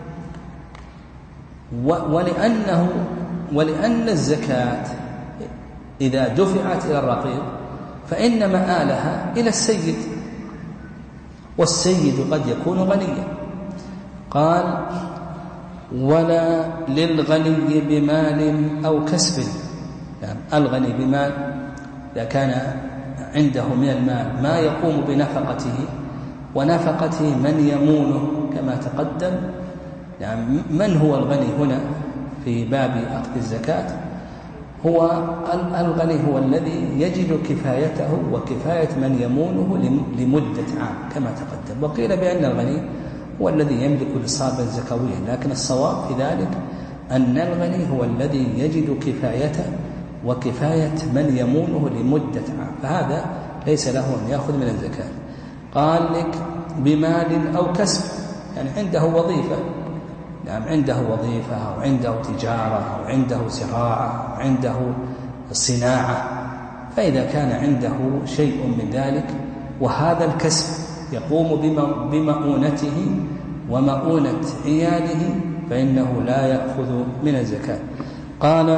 ولأنه ولأن الزكاة إذا دفعت إلى الرقيق فإن مآلها إلى السيد، والسيد قد يكون غنيا. قال ولا للغني بمال أو كسب الغني بمال إذا كان عنده من المال ما يقوم بنفقته ونفقته من يمونه كما تقدم. يعني من هو الغني هنا في باب أخذ الزكاة؟ هو الغني هو الذي يجد كفايته وكفاية من يمونه لمدة عام كما تقدم. وقيل بأن الغني هو الذي يملك نصابا زكويا، لكن الصواب في ذلك أن الغني هو الذي يجد كفايته وكفاية من يمونه لمدة عام، فهذا ليس له أن يأخذ من الزكاة. قال لك بمال أو كسب، يعني عنده وظيفة، نعم عنده وظيفة أو عنده تجارة أو عنده زراعة أو عنده صناعة، فإذا كان عنده شيء من ذلك وهذا الكسب يقوم بمؤونته ومؤونة عياله فإنه لا يأخذ من الزكاة. قال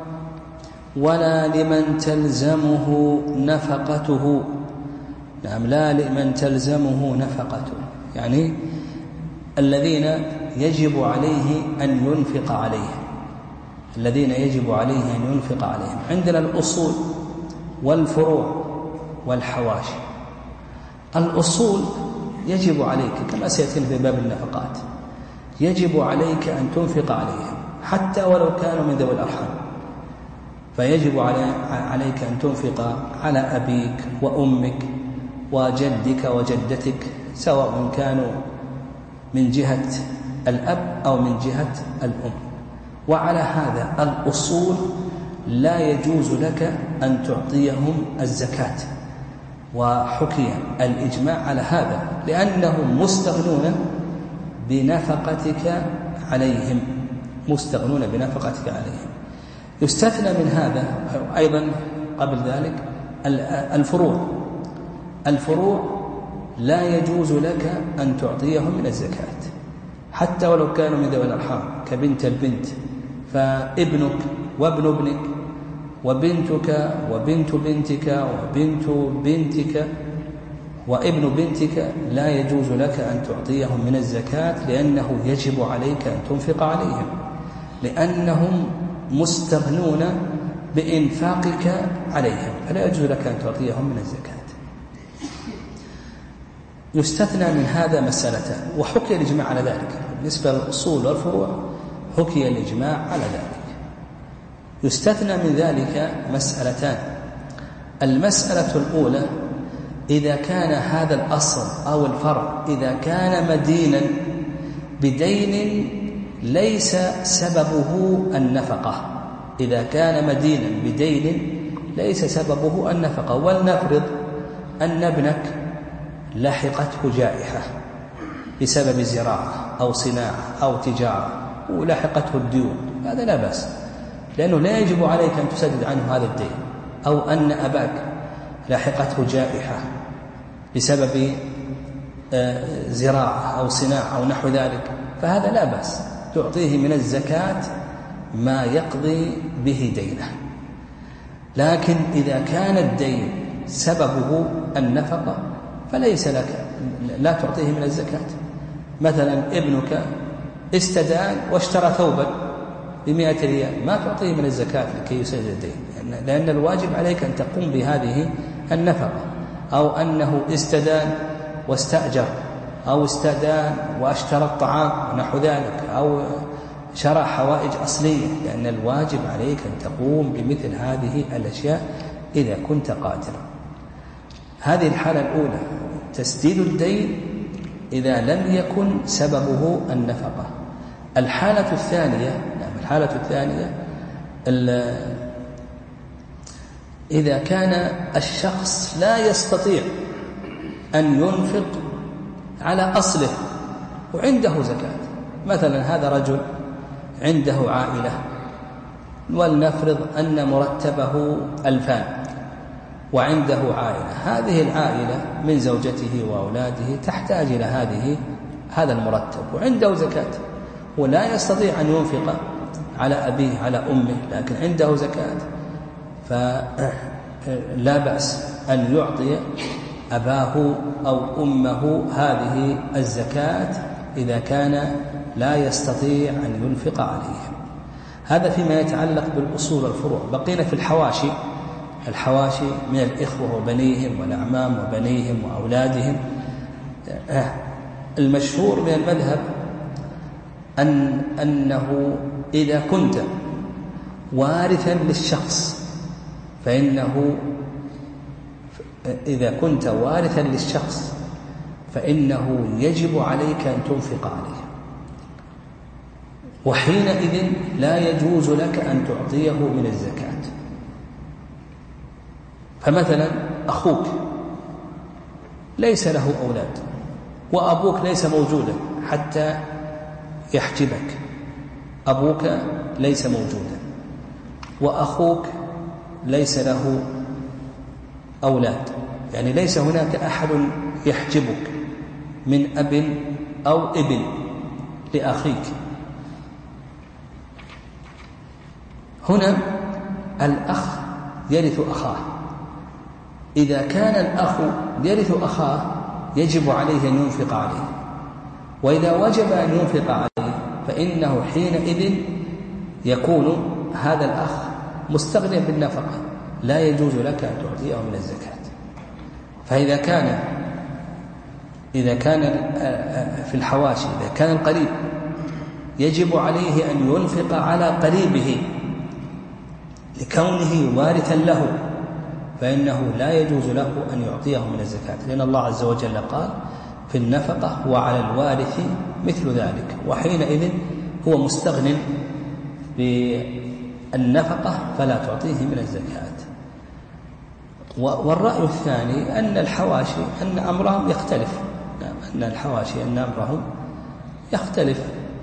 ولا لمن تلزمه نفقته، نعم لا لمن تلزمه نفقته، يعني الذين يجب عليه أن ينفق عليهم، الذين يجب عليه أن ينفق عليهم. عندنا الأصول والفروع والحواشي. الأصول يجب عليك كما سيأتي في باب النفقات، يجب عليك أن تنفق عليهم حتى ولو كانوا من ذوي الأرحام، فيجب عليك أن تنفق على أبيك وأمك وجدك وجدتك سواء كانوا من جهة الأب أو من جهة الأم. وعلى هذا الأصول لا يجوز لك أن تعطيهم الزكاة، وحكي الإجماع على هذا لأنهم مستغنون بنفقتك عليهم، مستغنون بنفقتك عليهم. يستثنى من هذا أيضا قبل ذلك الفروع. الفروع لا يجوز لك أن تعطيهم من الزكاة حتى ولو كانوا من ذوي الأرحام، كبنت البنت، فابنك وابن ابنك وبنتك وبنت بنتك وبنت بنتك وابن بنتك لا يجوز لك أن تعطيهم من الزكاة، لأنه يجب عليك أن تنفق عليهم، لأنهم مستغنون بإنفاقك عليهم، فلا يجوز لك أن تعطيهم من الزكاة. يستثنى من هذا مسألتان، وحكي الإجماع على ذلك. بالنسبة للأصول والفروع حكي الإجماع على ذلك. يستثنى من ذلك مسألتان. المسألة الأولى إذا كان هذا الأصل أو الفرع إذا كان مدينا بدين ليس سببه النفقة، إذا كان مدينا بدين ليس سببه النفقة. ولنفرض أن ابنك لحقته جائحة بسبب زراعة أو صناعة أو تجارة ولحقته الديون، هذا لا بأس، لأنه لا يجب عليك أن تسدد عنه هذا الدين. أو أن أباك لحقته جائحة بسبب زراعة أو صناعة أو نحو ذلك، فهذا لا بأس، تعطيه من الزكاة ما يقضي به دينه. لكن إذا كان الدين سببه النفقة فليس لك، لا تعطيه من الزكاة. مثلا ابنك استدان واشترى ثوبا بمئة ريال، ما تعطيه من الزكاة لكي يسدد الدين، لأن الواجب عليك أن تقوم بهذه النفقة. أو أنه استدان واستأجر، أو استدان واشترى الطعام ونحو ذلك، أو شرى حوائج أصلية، لأن الواجب عليك أن تقوم بمثل هذه الأشياء إذا كنت قادرا. هذه الحالة الأولى تسديد الدين إذا لم يكن سببه النفقة. الحالة الثانية نعم الحالة الثانية إذا كان الشخص لا يستطيع أن ينفق على أصله وعنده زكاة. مثلا هذا رجل عنده عائلة، ولنفرض أن مرتبه ألفان وعنده عائلة، هذه العائلة من زوجته وأولاده تحتاج إلى هذه هذا المرتب وعنده زكاة، ولا يستطيع أن ينفق على أبيه على أمه، لكن عنده زكاة، فلا بأس أن يعطي أباه أو أمه هذه الزكاة إذا كان لا يستطيع أن ينفق عليهم. هذا فيما يتعلق بالأصول والفروع. بقينا في الحواشي. الحواشي من الإخوة وبنيهم والأعمام وبنيهم وأولادهم. المشهور من المذهب أن أنه إذا كنت وارثا للشخص فإنه إذا كنت وارثا للشخص فإنه يجب عليك أن تنفق عليه، وحينئذ لا يجوز لك أن تعطيه من الزكاة. فمثلا أخوك ليس له أولاد وأبوك ليس موجودا حتى يحجبك، أبوك ليس موجودا وأخوك ليس له أولاد، يعني ليس هناك أحد يحجبك من أب أو ابن لأخيك. هنا الأخ يرث أخاه. إذا كان الأخ يرث أخاه يجب عليه أن ينفق عليه، وإذا وجب أن ينفق عليه فإنه حينئذ يكون هذا الأخ مستغنيا بالنفقة، لا يجوز لك أن تعطيه من الزكاة. فإذا كان إذا كان في الحواشي إذا كان القريب يجب عليه أن ينفق على قريبه لكونه وارثا له، فإنه لا يجوز له أن يعطيه من الزكاة، لأن الله عز وجل قال في النفقة وعلى الوارث مثل ذلك، وحينئذ هو مستغن بالنفقة فلا تعطيه من الزكاة. والرأي الثاني أن الحواشي أن أمرهم يختلف، أن الحواشي أن أمرهم يختلف،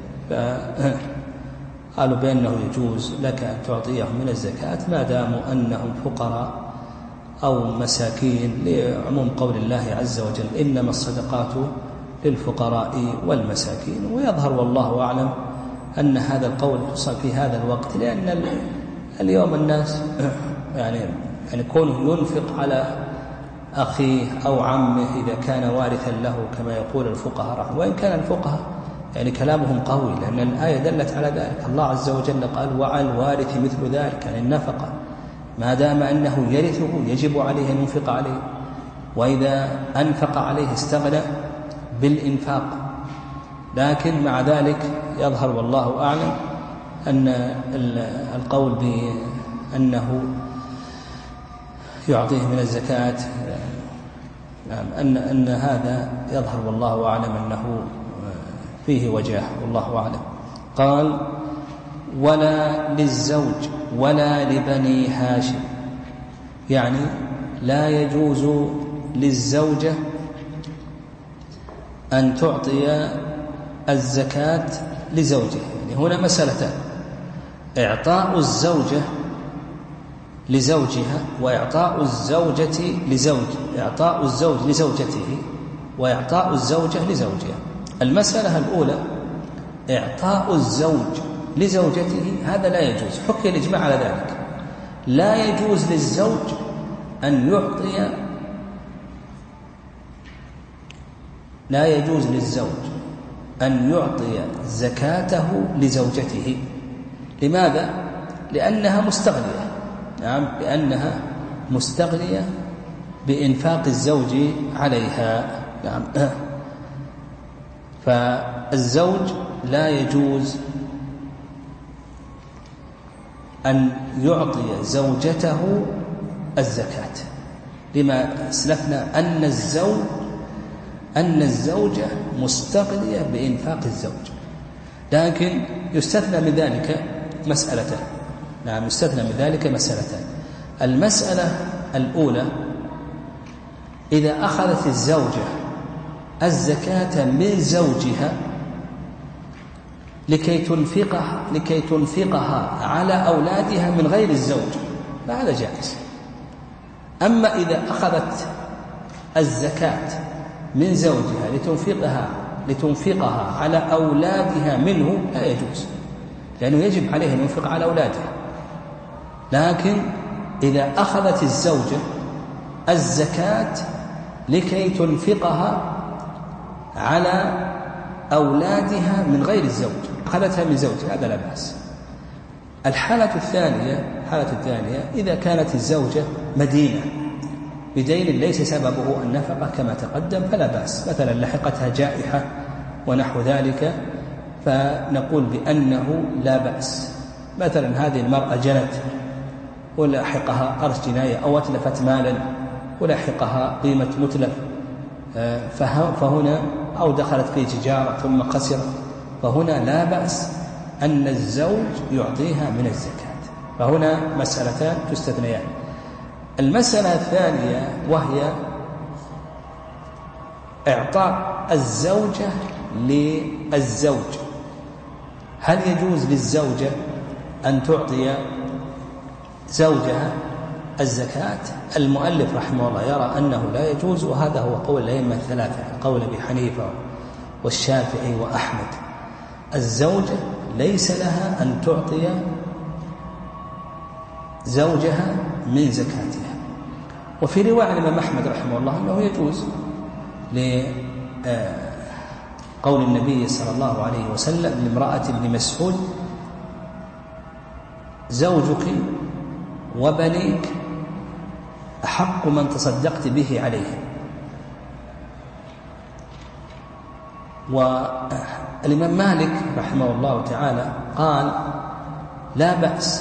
قالوا بأنه يجوز لك أن تعطيه من الزكاة ما داموا أنهم فقراء أو مساكين، لعموم قول الله عز وجل إنما الصدقات للفقراء والمساكين. ويظهر والله أعلم أن هذا القول يوصل في هذا الوقت، لأن اليوم الناس يعني يعني كونه ينفق على أخيه أو عمه إذا كان وارثا له كما يقول الفقهاء، وإن كان الفقهاء يعني كلامهم قوي، لأن الآية دلت على ذلك. الله عز وجل قال وعلى الوارث مثل ذلك، يعني النفقة ما دام أنه يرثه يجب عليه أن ينفق عليه، وإذا أنفق عليه استغنى بالإنفاق. لكن مع ذلك يظهر والله أعلم أن القول بأنه يعطيه من الزكاة أن أن هذا يظهر والله أعلم أنه فيه وجاه، والله أعلم. قال ولا للزوج ولا لبني هاشم، يعني لا يجوز للزوجة أن تعطي الزكاة لزوجها. يعني هنا مسألتان: إعطاء الزوجة لزوجها وإعطاء الزوجة لزوج إعطاء الزوج لزوجته وإعطاء الزوجة لزوجها. المسألة الأولى إعطاء الزوج لزوجته، هذا لا يجوز، حكي الإجماع على ذلك. لا يجوز للزوج أن يعطي لا يجوز للزوج أن يعطي زكاته لزوجته. لماذا؟ لأنها مستغنية. نعم، لأنها مستغنية بإنفاق الزوج عليها. نعم. فالزوج لا يجوز أن يعطي زوجته الزكاة، لما أسلفنا أن الزوج أن الزوجة مستغنية بإنفاق الزوج. لكن يستثنى من ذلك مسألتان. نعم، يستثنى من ذلك مسألتان. المسألة الأولى: إذا أخذت الزوجة الزكاة من زوجها لكي تنفقها لكي تنفقها على أولادها من غير الزوج، فهذا جائز. أما إذا أخذت الزكاة من زوجها لتنفقها لتنفقها على أولادها منه لا يجوز، لأنه يجب عليه أن ينفق على أولادها. لكن إذا أخذت الزوجة الزكاة لكي تنفقها على أولادها من غير الزوج، أخذتها من زوجها، هذا لا بأس. الحالة الثانية الحالة الثانية إذا كانت الزوجة مدينة بدين ليس سببه النفقة كما تقدم فلا بأس، مثلا لحقتها جائحة ونحو ذلك، فنقول بأنه لا بأس. مثلا هذه المرأة جنت ولحقها قرش جناية أو أتلفت مالا ولحقها قيمة متلف، فهنا أو دخلت في تجارة ثم خسرت، فهنا لا بأس أن الزوج يعطيها من الزكاة. فهنا مسألتان تستثنيان. المسألة الثانية وهي إعطاء الزوجة للزوج. هل يجوز للزوجة أن تعطي زوجها الزكاة؟ المؤلف رحمه الله يرى أنه لا يجوز، وهذا هو قول الأئمة الثلاثة، قول أبي حنيفة والشافعي وأحمد. الزوجة ليس لها أن تعطي زوجها من زكاتها. وفي رواية الإمام أحمد رحمه الله أنه يجوز لقول النبي صلى الله عليه وسلم لامرأة ابن مسعود: زوجك وبنيك أحق من تصدقت به عليه. والإمام مالك رحمه الله تعالى قال: لا بأس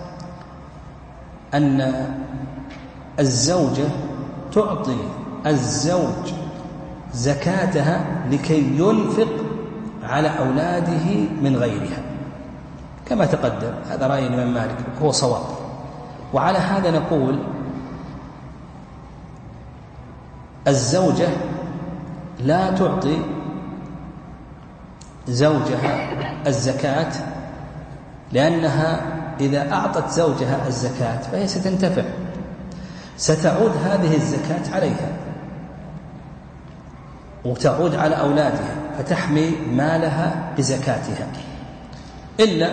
أن الزوجة تعطي الزوج زكاتها لكي ينفق على أولاده من غيرها كما تقدم. هذا رأي الإمام مالك هو صواب. وعلى هذا نقول الزوجة لا تعطي زوجها الزكاة، لأنها إذا أعطت زوجها الزكاة فهي ستنتفع، ستعود هذه الزكاة عليها وتعود على أولادها فتحمي مالها بزكاتها، إلا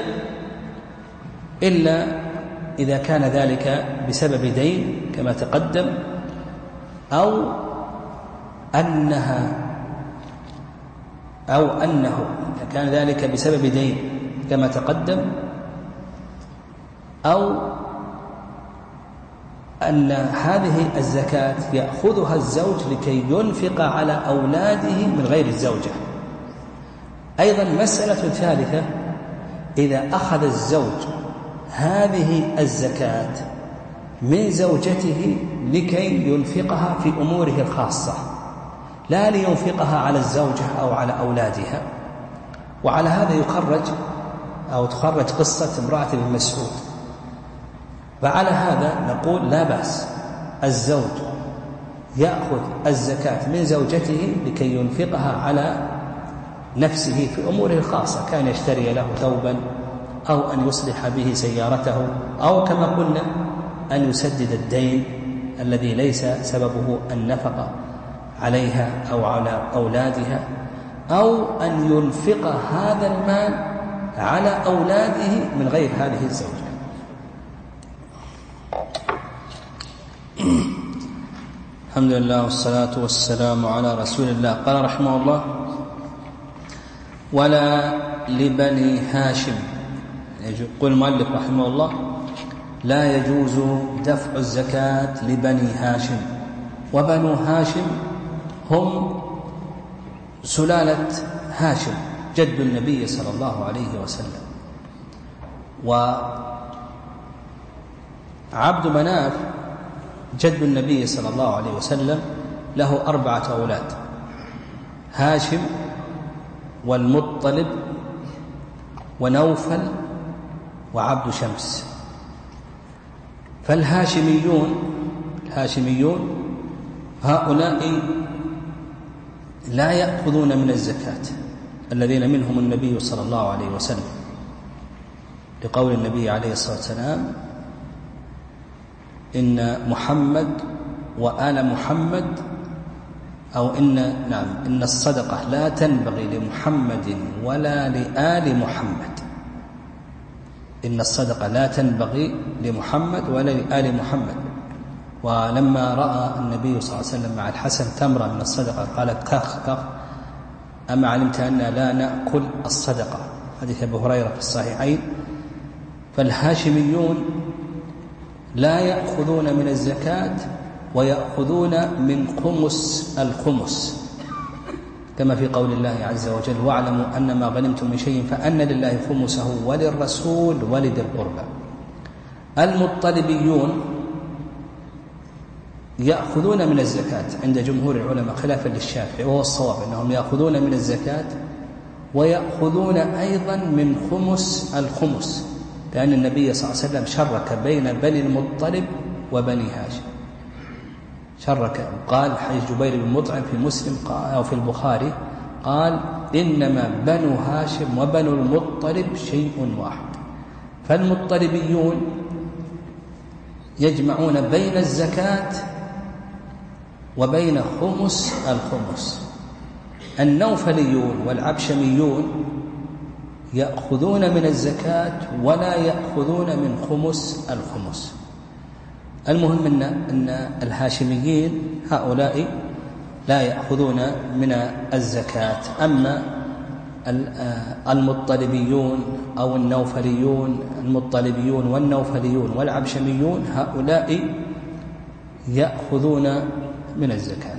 إلا إذا كان ذلك بسبب دين كما تقدم، أو أنها أو أنه إذا كان ذلك بسبب دين كما تقدم، أو أن هذه الزكاة يأخذها الزوج لكي ينفق على أولاده من غير الزوجة. أيضا مسألة ثالثة: إذا أخذ الزوج هذه الزكاة من زوجته لكي ينفقها في أموره الخاصة، لا لينفقها على الزوجة أو على أولادها. وعلى هذا يخرج أو تخرج قصة امرأة ابن مسعود. فعلى هذا نقول لا بأس الزوج يأخذ الزكاة من زوجته لكي ينفقها على نفسه في أموره الخاصة، كان يشتري له ثوبا أو أن يصلح به سيارته، أو كما قلنا أن يسدد الدين الذي ليس سببه النفقة عليها أو على أولادها، أو أن ينفق هذا المال على أولاده من غير هذه الزوجة. الحمد لله والصلاة والسلام على رسول الله. قال رحمه الله: ولا لبني هاشم. يقول المؤلف رحمه الله: لا يجوز دفع الزكاة لبني هاشم. وبنو هاشم هم سلالة هاشم جد النبي صلى الله عليه وسلم. وعبد مناف جد النبي صلى الله عليه وسلم له أربعة أولاد: هاشم والمطلب ونوفل وعبد شمس. فالهاشميون الهاشميون هؤلاء لا يأخذون من الزكاة، الذين منهم النبي صلى الله عليه وسلم، لقول النبي عليه الصلاة والسلام: إن محمد وآل محمد، أو إن نعم إن الصدقة لا تنبغي لمحمد ولا لآل محمد. إن الصدقة لا تنبغي لمحمد ولا لآل محمد. ولما رأى النبي صلى الله عليه وسلم مع الحسن تمرة من الصدقة قال: كخ كخ، أما علمت أننا لا نأكل الصدقة؟ حديث أبو هريرة في الصحيحين. فالهاشميون لا يأخذون من الزكاة ويأخذون من خمس الخمس، كما في قول الله عز وجل: واعلموا أن ما غنمتم من شيء فأن لله خمسه وللرسول ولذي القربى. المطلبيون يأخذون من الزكاة عند جمهور العلماء خلافا للشافعي، وهو الصواب أنهم يأخذون من الزكاة ويأخذون أيضا من خمس الخمس، لأن النبي صلى الله عليه وسلم شرك بين بني المطلب وبني هاشم، شرك. قال حديث جبير بن مطعم في مسلم أو في البخاري قال: إنما بنو هاشم وبنو المطلب شيء واحد. فالمطلبيون يجمعون بين الزكاة وبين خمس الخمس. النوفليون والعبشميون يأخذون من الزكاة ولا يأخذون من خمس الخمس. المهم أن, أن الهاشميين هؤلاء لا يأخذون من الزكاة. أما المطلبيون أو النوفليون، المطلبيون والنوفليون والعبشميون هؤلاء يأخذون من الزكاة.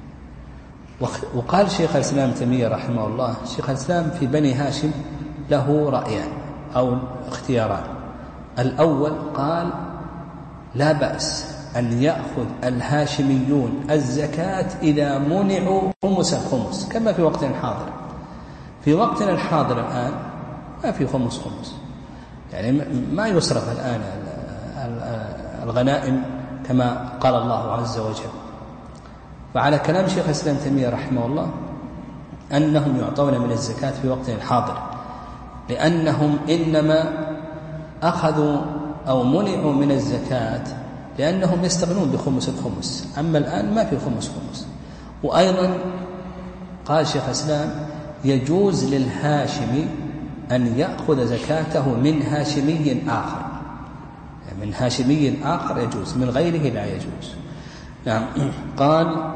وقال شيخ الإسلام تيمية رحمه الله: شيخ الإسلام في بني هاشم له رأيان أو اختياران. الأول قال: لا بأس أن يأخذ الهاشميون الزكاة إذا منعوا خمس الخمس، كما في وقتنا الحاضر. في وقتنا الحاضر الآن ما في خمس خمس، يعني ما يصرف الآن الغنائم كما قال الله عز وجل. فعلى كلام شيخ الإسلام تيمية رحمه الله أنهم يعطون من الزكاة في وقتنا الحاضر، لأنهم إنما أخذوا أو منعوا من الزكاة لأنهم يستغنون بخمس الخمس. أما الآن ما في خمس خمس. وأيضا قال شيخ الإسلام: يجوز للهاشمي أن يأخذ زكاته من هاشمي آخر، يعني من هاشمي آخر يجوز، من غيره لا يجوز. نعم. قال: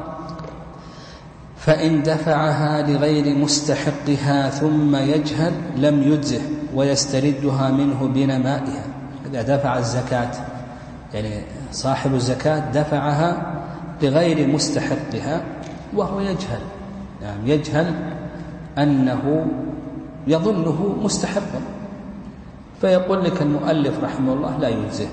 فإن دفعها لغير مستحقها ثم يجهل لم يجزه ويستردها منه بنمائها. إذا دفع الزكاة، يعني صاحب الزكاة دفعها لغير مستحقها وهو يجهل، يعني يجهل أنه يظنه مستحقا، فيقول لك المؤلف رحمه الله: لا يجزه.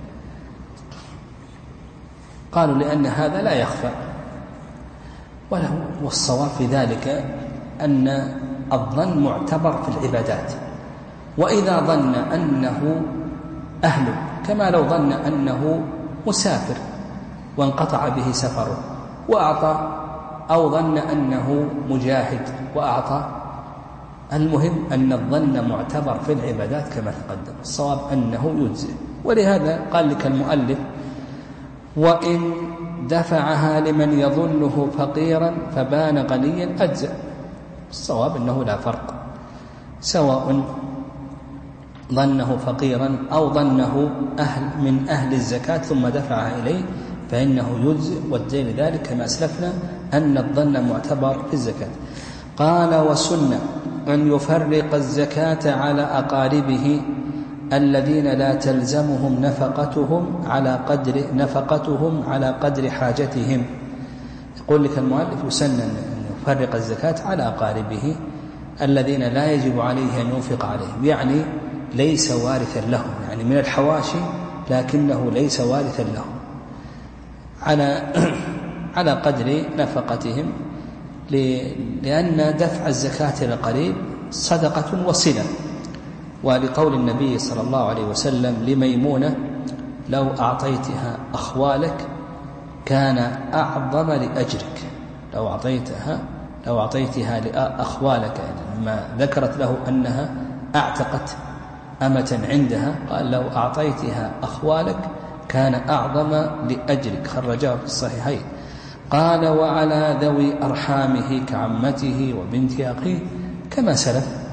قالوا لأن هذا لا يخفى، وله والصواب في ذلك أن الظن معتبر في العبادات. وإذا ظن أنه أهل، كما لو ظن أنه مسافر وانقطع به سفره وأعطى، أو ظن أنه مجاهد وأعطى، المهم أن الظن معتبر في العبادات كما تقدم. الصواب أنه يجزئ. ولهذا قال لك المؤلف: وإن دفعها لمن يظنه فقيرا فبان غنيا أجزأ. الصواب أنه لا فرق، سواء ظنه فقيرا أو ظنه أهل من أهل الزكاة ثم دفعها إليه فإنه يجزئ. والدليل ذلك كما أسلفنا أن الظن معتبر في الزكاة. قال: وسنة أن يفرق الزكاة على أقاربه الذين لا تلزمهم نفقتهم على قدر نفقتهم على قدر حاجتهم. يقول لك المؤلف: يسن أن يفرق الزكاة على أقاربه الذين لا يجب عليه أن ينفق عليهم، يعني ليس وارثا لهم، يعني من الحواشي لكنه ليس وارثا لهم، على على قدر نفقتهم، لأن دفع الزكاة إلى القريب صدقة وصلة. ولقول النبي صلى الله عليه وسلم لميمونة: لو أعطيتها أخوالك كان أعظم لأجرك. لو أعطيتها لو أعطيتها لأخوالك، يعني لما ذكرت له أنها أعتقت أمة عندها، قال: لو أعطيتها أخوالك كان أعظم لأجرك. خرجاه في الصحيحين. قال: وعلى ذوي أرحامه كعمته وبنت أخيه كما سلف.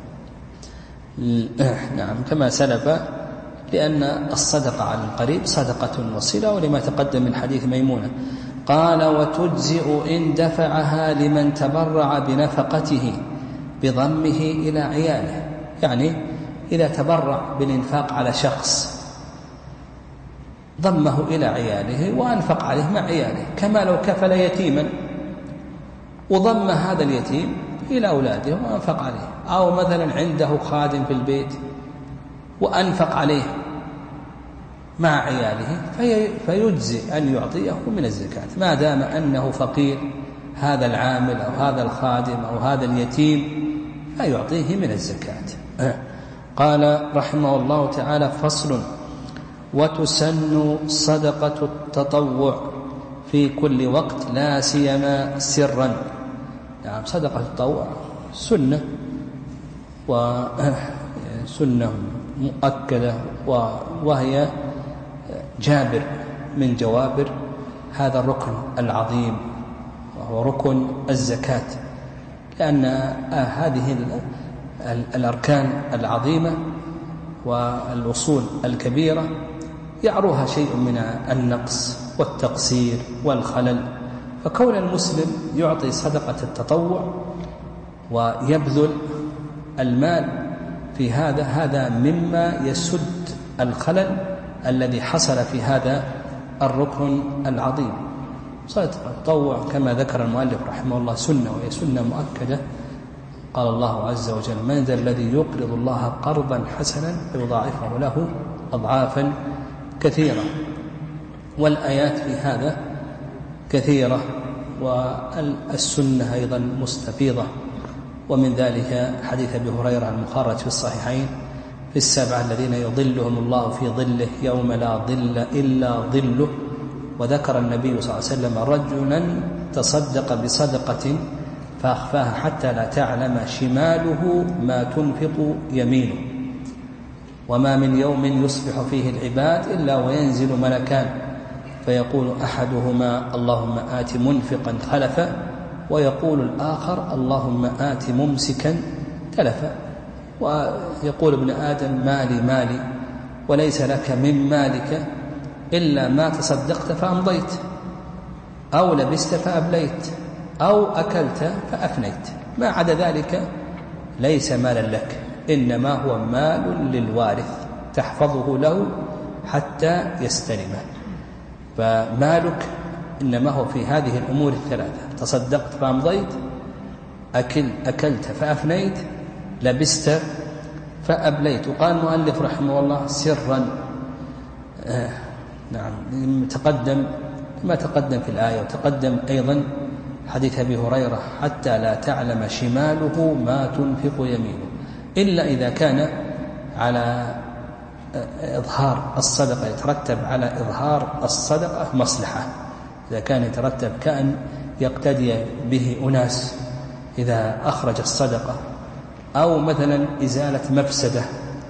نعم كما سلف، لأن الصدقة على القريب صدقة وصلة، ولما تقدم من حديث ميمونة. قال: وتجزئ إن دفعها لمن تبرع بنفقته بضمه إلى عياله، يعني إذا تبرع بالإنفاق على شخص ضمه إلى عياله وأنفق عليه مع عياله، كما لو كفل يتيما وضم هذا اليتيم إلى أولاده وأنفق عليه، أو مثلا عنده خادم في البيت وأنفق عليه مع عياله فيجزي أن يعطيه من الزكاة ما دام أنه فقير هذا العامل أو هذا الخادم أو هذا اليتيم فيعطيه من الزكاة. قال رحمه الله تعالى: فصل: وتسن صدقة التطوع في كل وقت لا سيما سرا. نعم، صدقة التطوع سنة وسنة مؤكدة، وهي جابر من جوابر هذا الركن العظيم وهو ركن الزكاة، لأن هذه الأركان العظيمة والأصول الكبيرة يعروها شيء من النقص والتقصير والخلل، فكون المسلم يعطي صدقة التطوع ويبذل المال في هذا هذا مما يسد الخلل الذي حصل في هذا الركن العظيم. صدقة التطوع كما ذكر المؤلف رحمه الله سنة، وهي سنة مؤكدة. قال الله عز وجل: من ذا الذي يقرض الله قرضا حسنا فيضاعفه له أضعافا كثيرة. والآيات في هذا كثيرة، والسنة أيضا مستفيضة، ومن ذلك حديث أبي هريرة المخرج في الصحيحين: في السبعة الذين يظلهم الله في ظله يوم لا ظل إلا ظله. وذكر النبي صلى الله عليه وسلم رجلا تصدق بصدقة فأخفاها حتى لا تعلم شماله ما تنفق يمينه. وما من يوم يصبح فيه العباد إلا وينزل ملكان فيقول أحدهما: اللهم آت منفقا خلفا، ويقول الآخر: اللهم آت ممسكا تلفا. ويقول ابن آدم: مالي مالي، وليس لك من مالك إلا ما تصدقت فأمضيت، أو لبست فأبليت، أو أكلت فأفنيت، ما عدا ذلك ليس مالا لك، إنما هو مال للوارث تحفظه له حتى يستلمه. فمالك إنما هو في هذه الأمور الثلاثة: تصدقت فأمضيت، أكل أكلت فأفنيت، لبست فأبليت. وقال المؤلف رحمه الله: سرا. آه نعم، تقدم ما تقدم في الآية، وتقدم أيضا حديث أبي هريرة: حتى لا تعلم شماله ما تنفق يمينه، إلا إذا كان على إظهار الصدقة يترتب على إظهار الصدقة مصلحة، إذا كان يترتب كأن يقتدي به أناس إذا أخرج الصدقة، أو مثلا إزالة مفسدة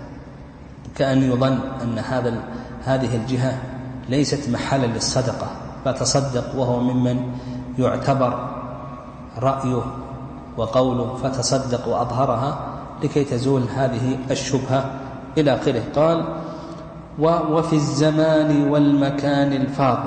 كأن يظن أن هذا هذه الجهة ليست محلا للصدقة فتصدق، وهو ممن يعتبر رأيه وقوله فتصدق وأظهرها لكي تزول هذه الشبهة إلى آخره. قال: وفي الزمان والمكان الفاضل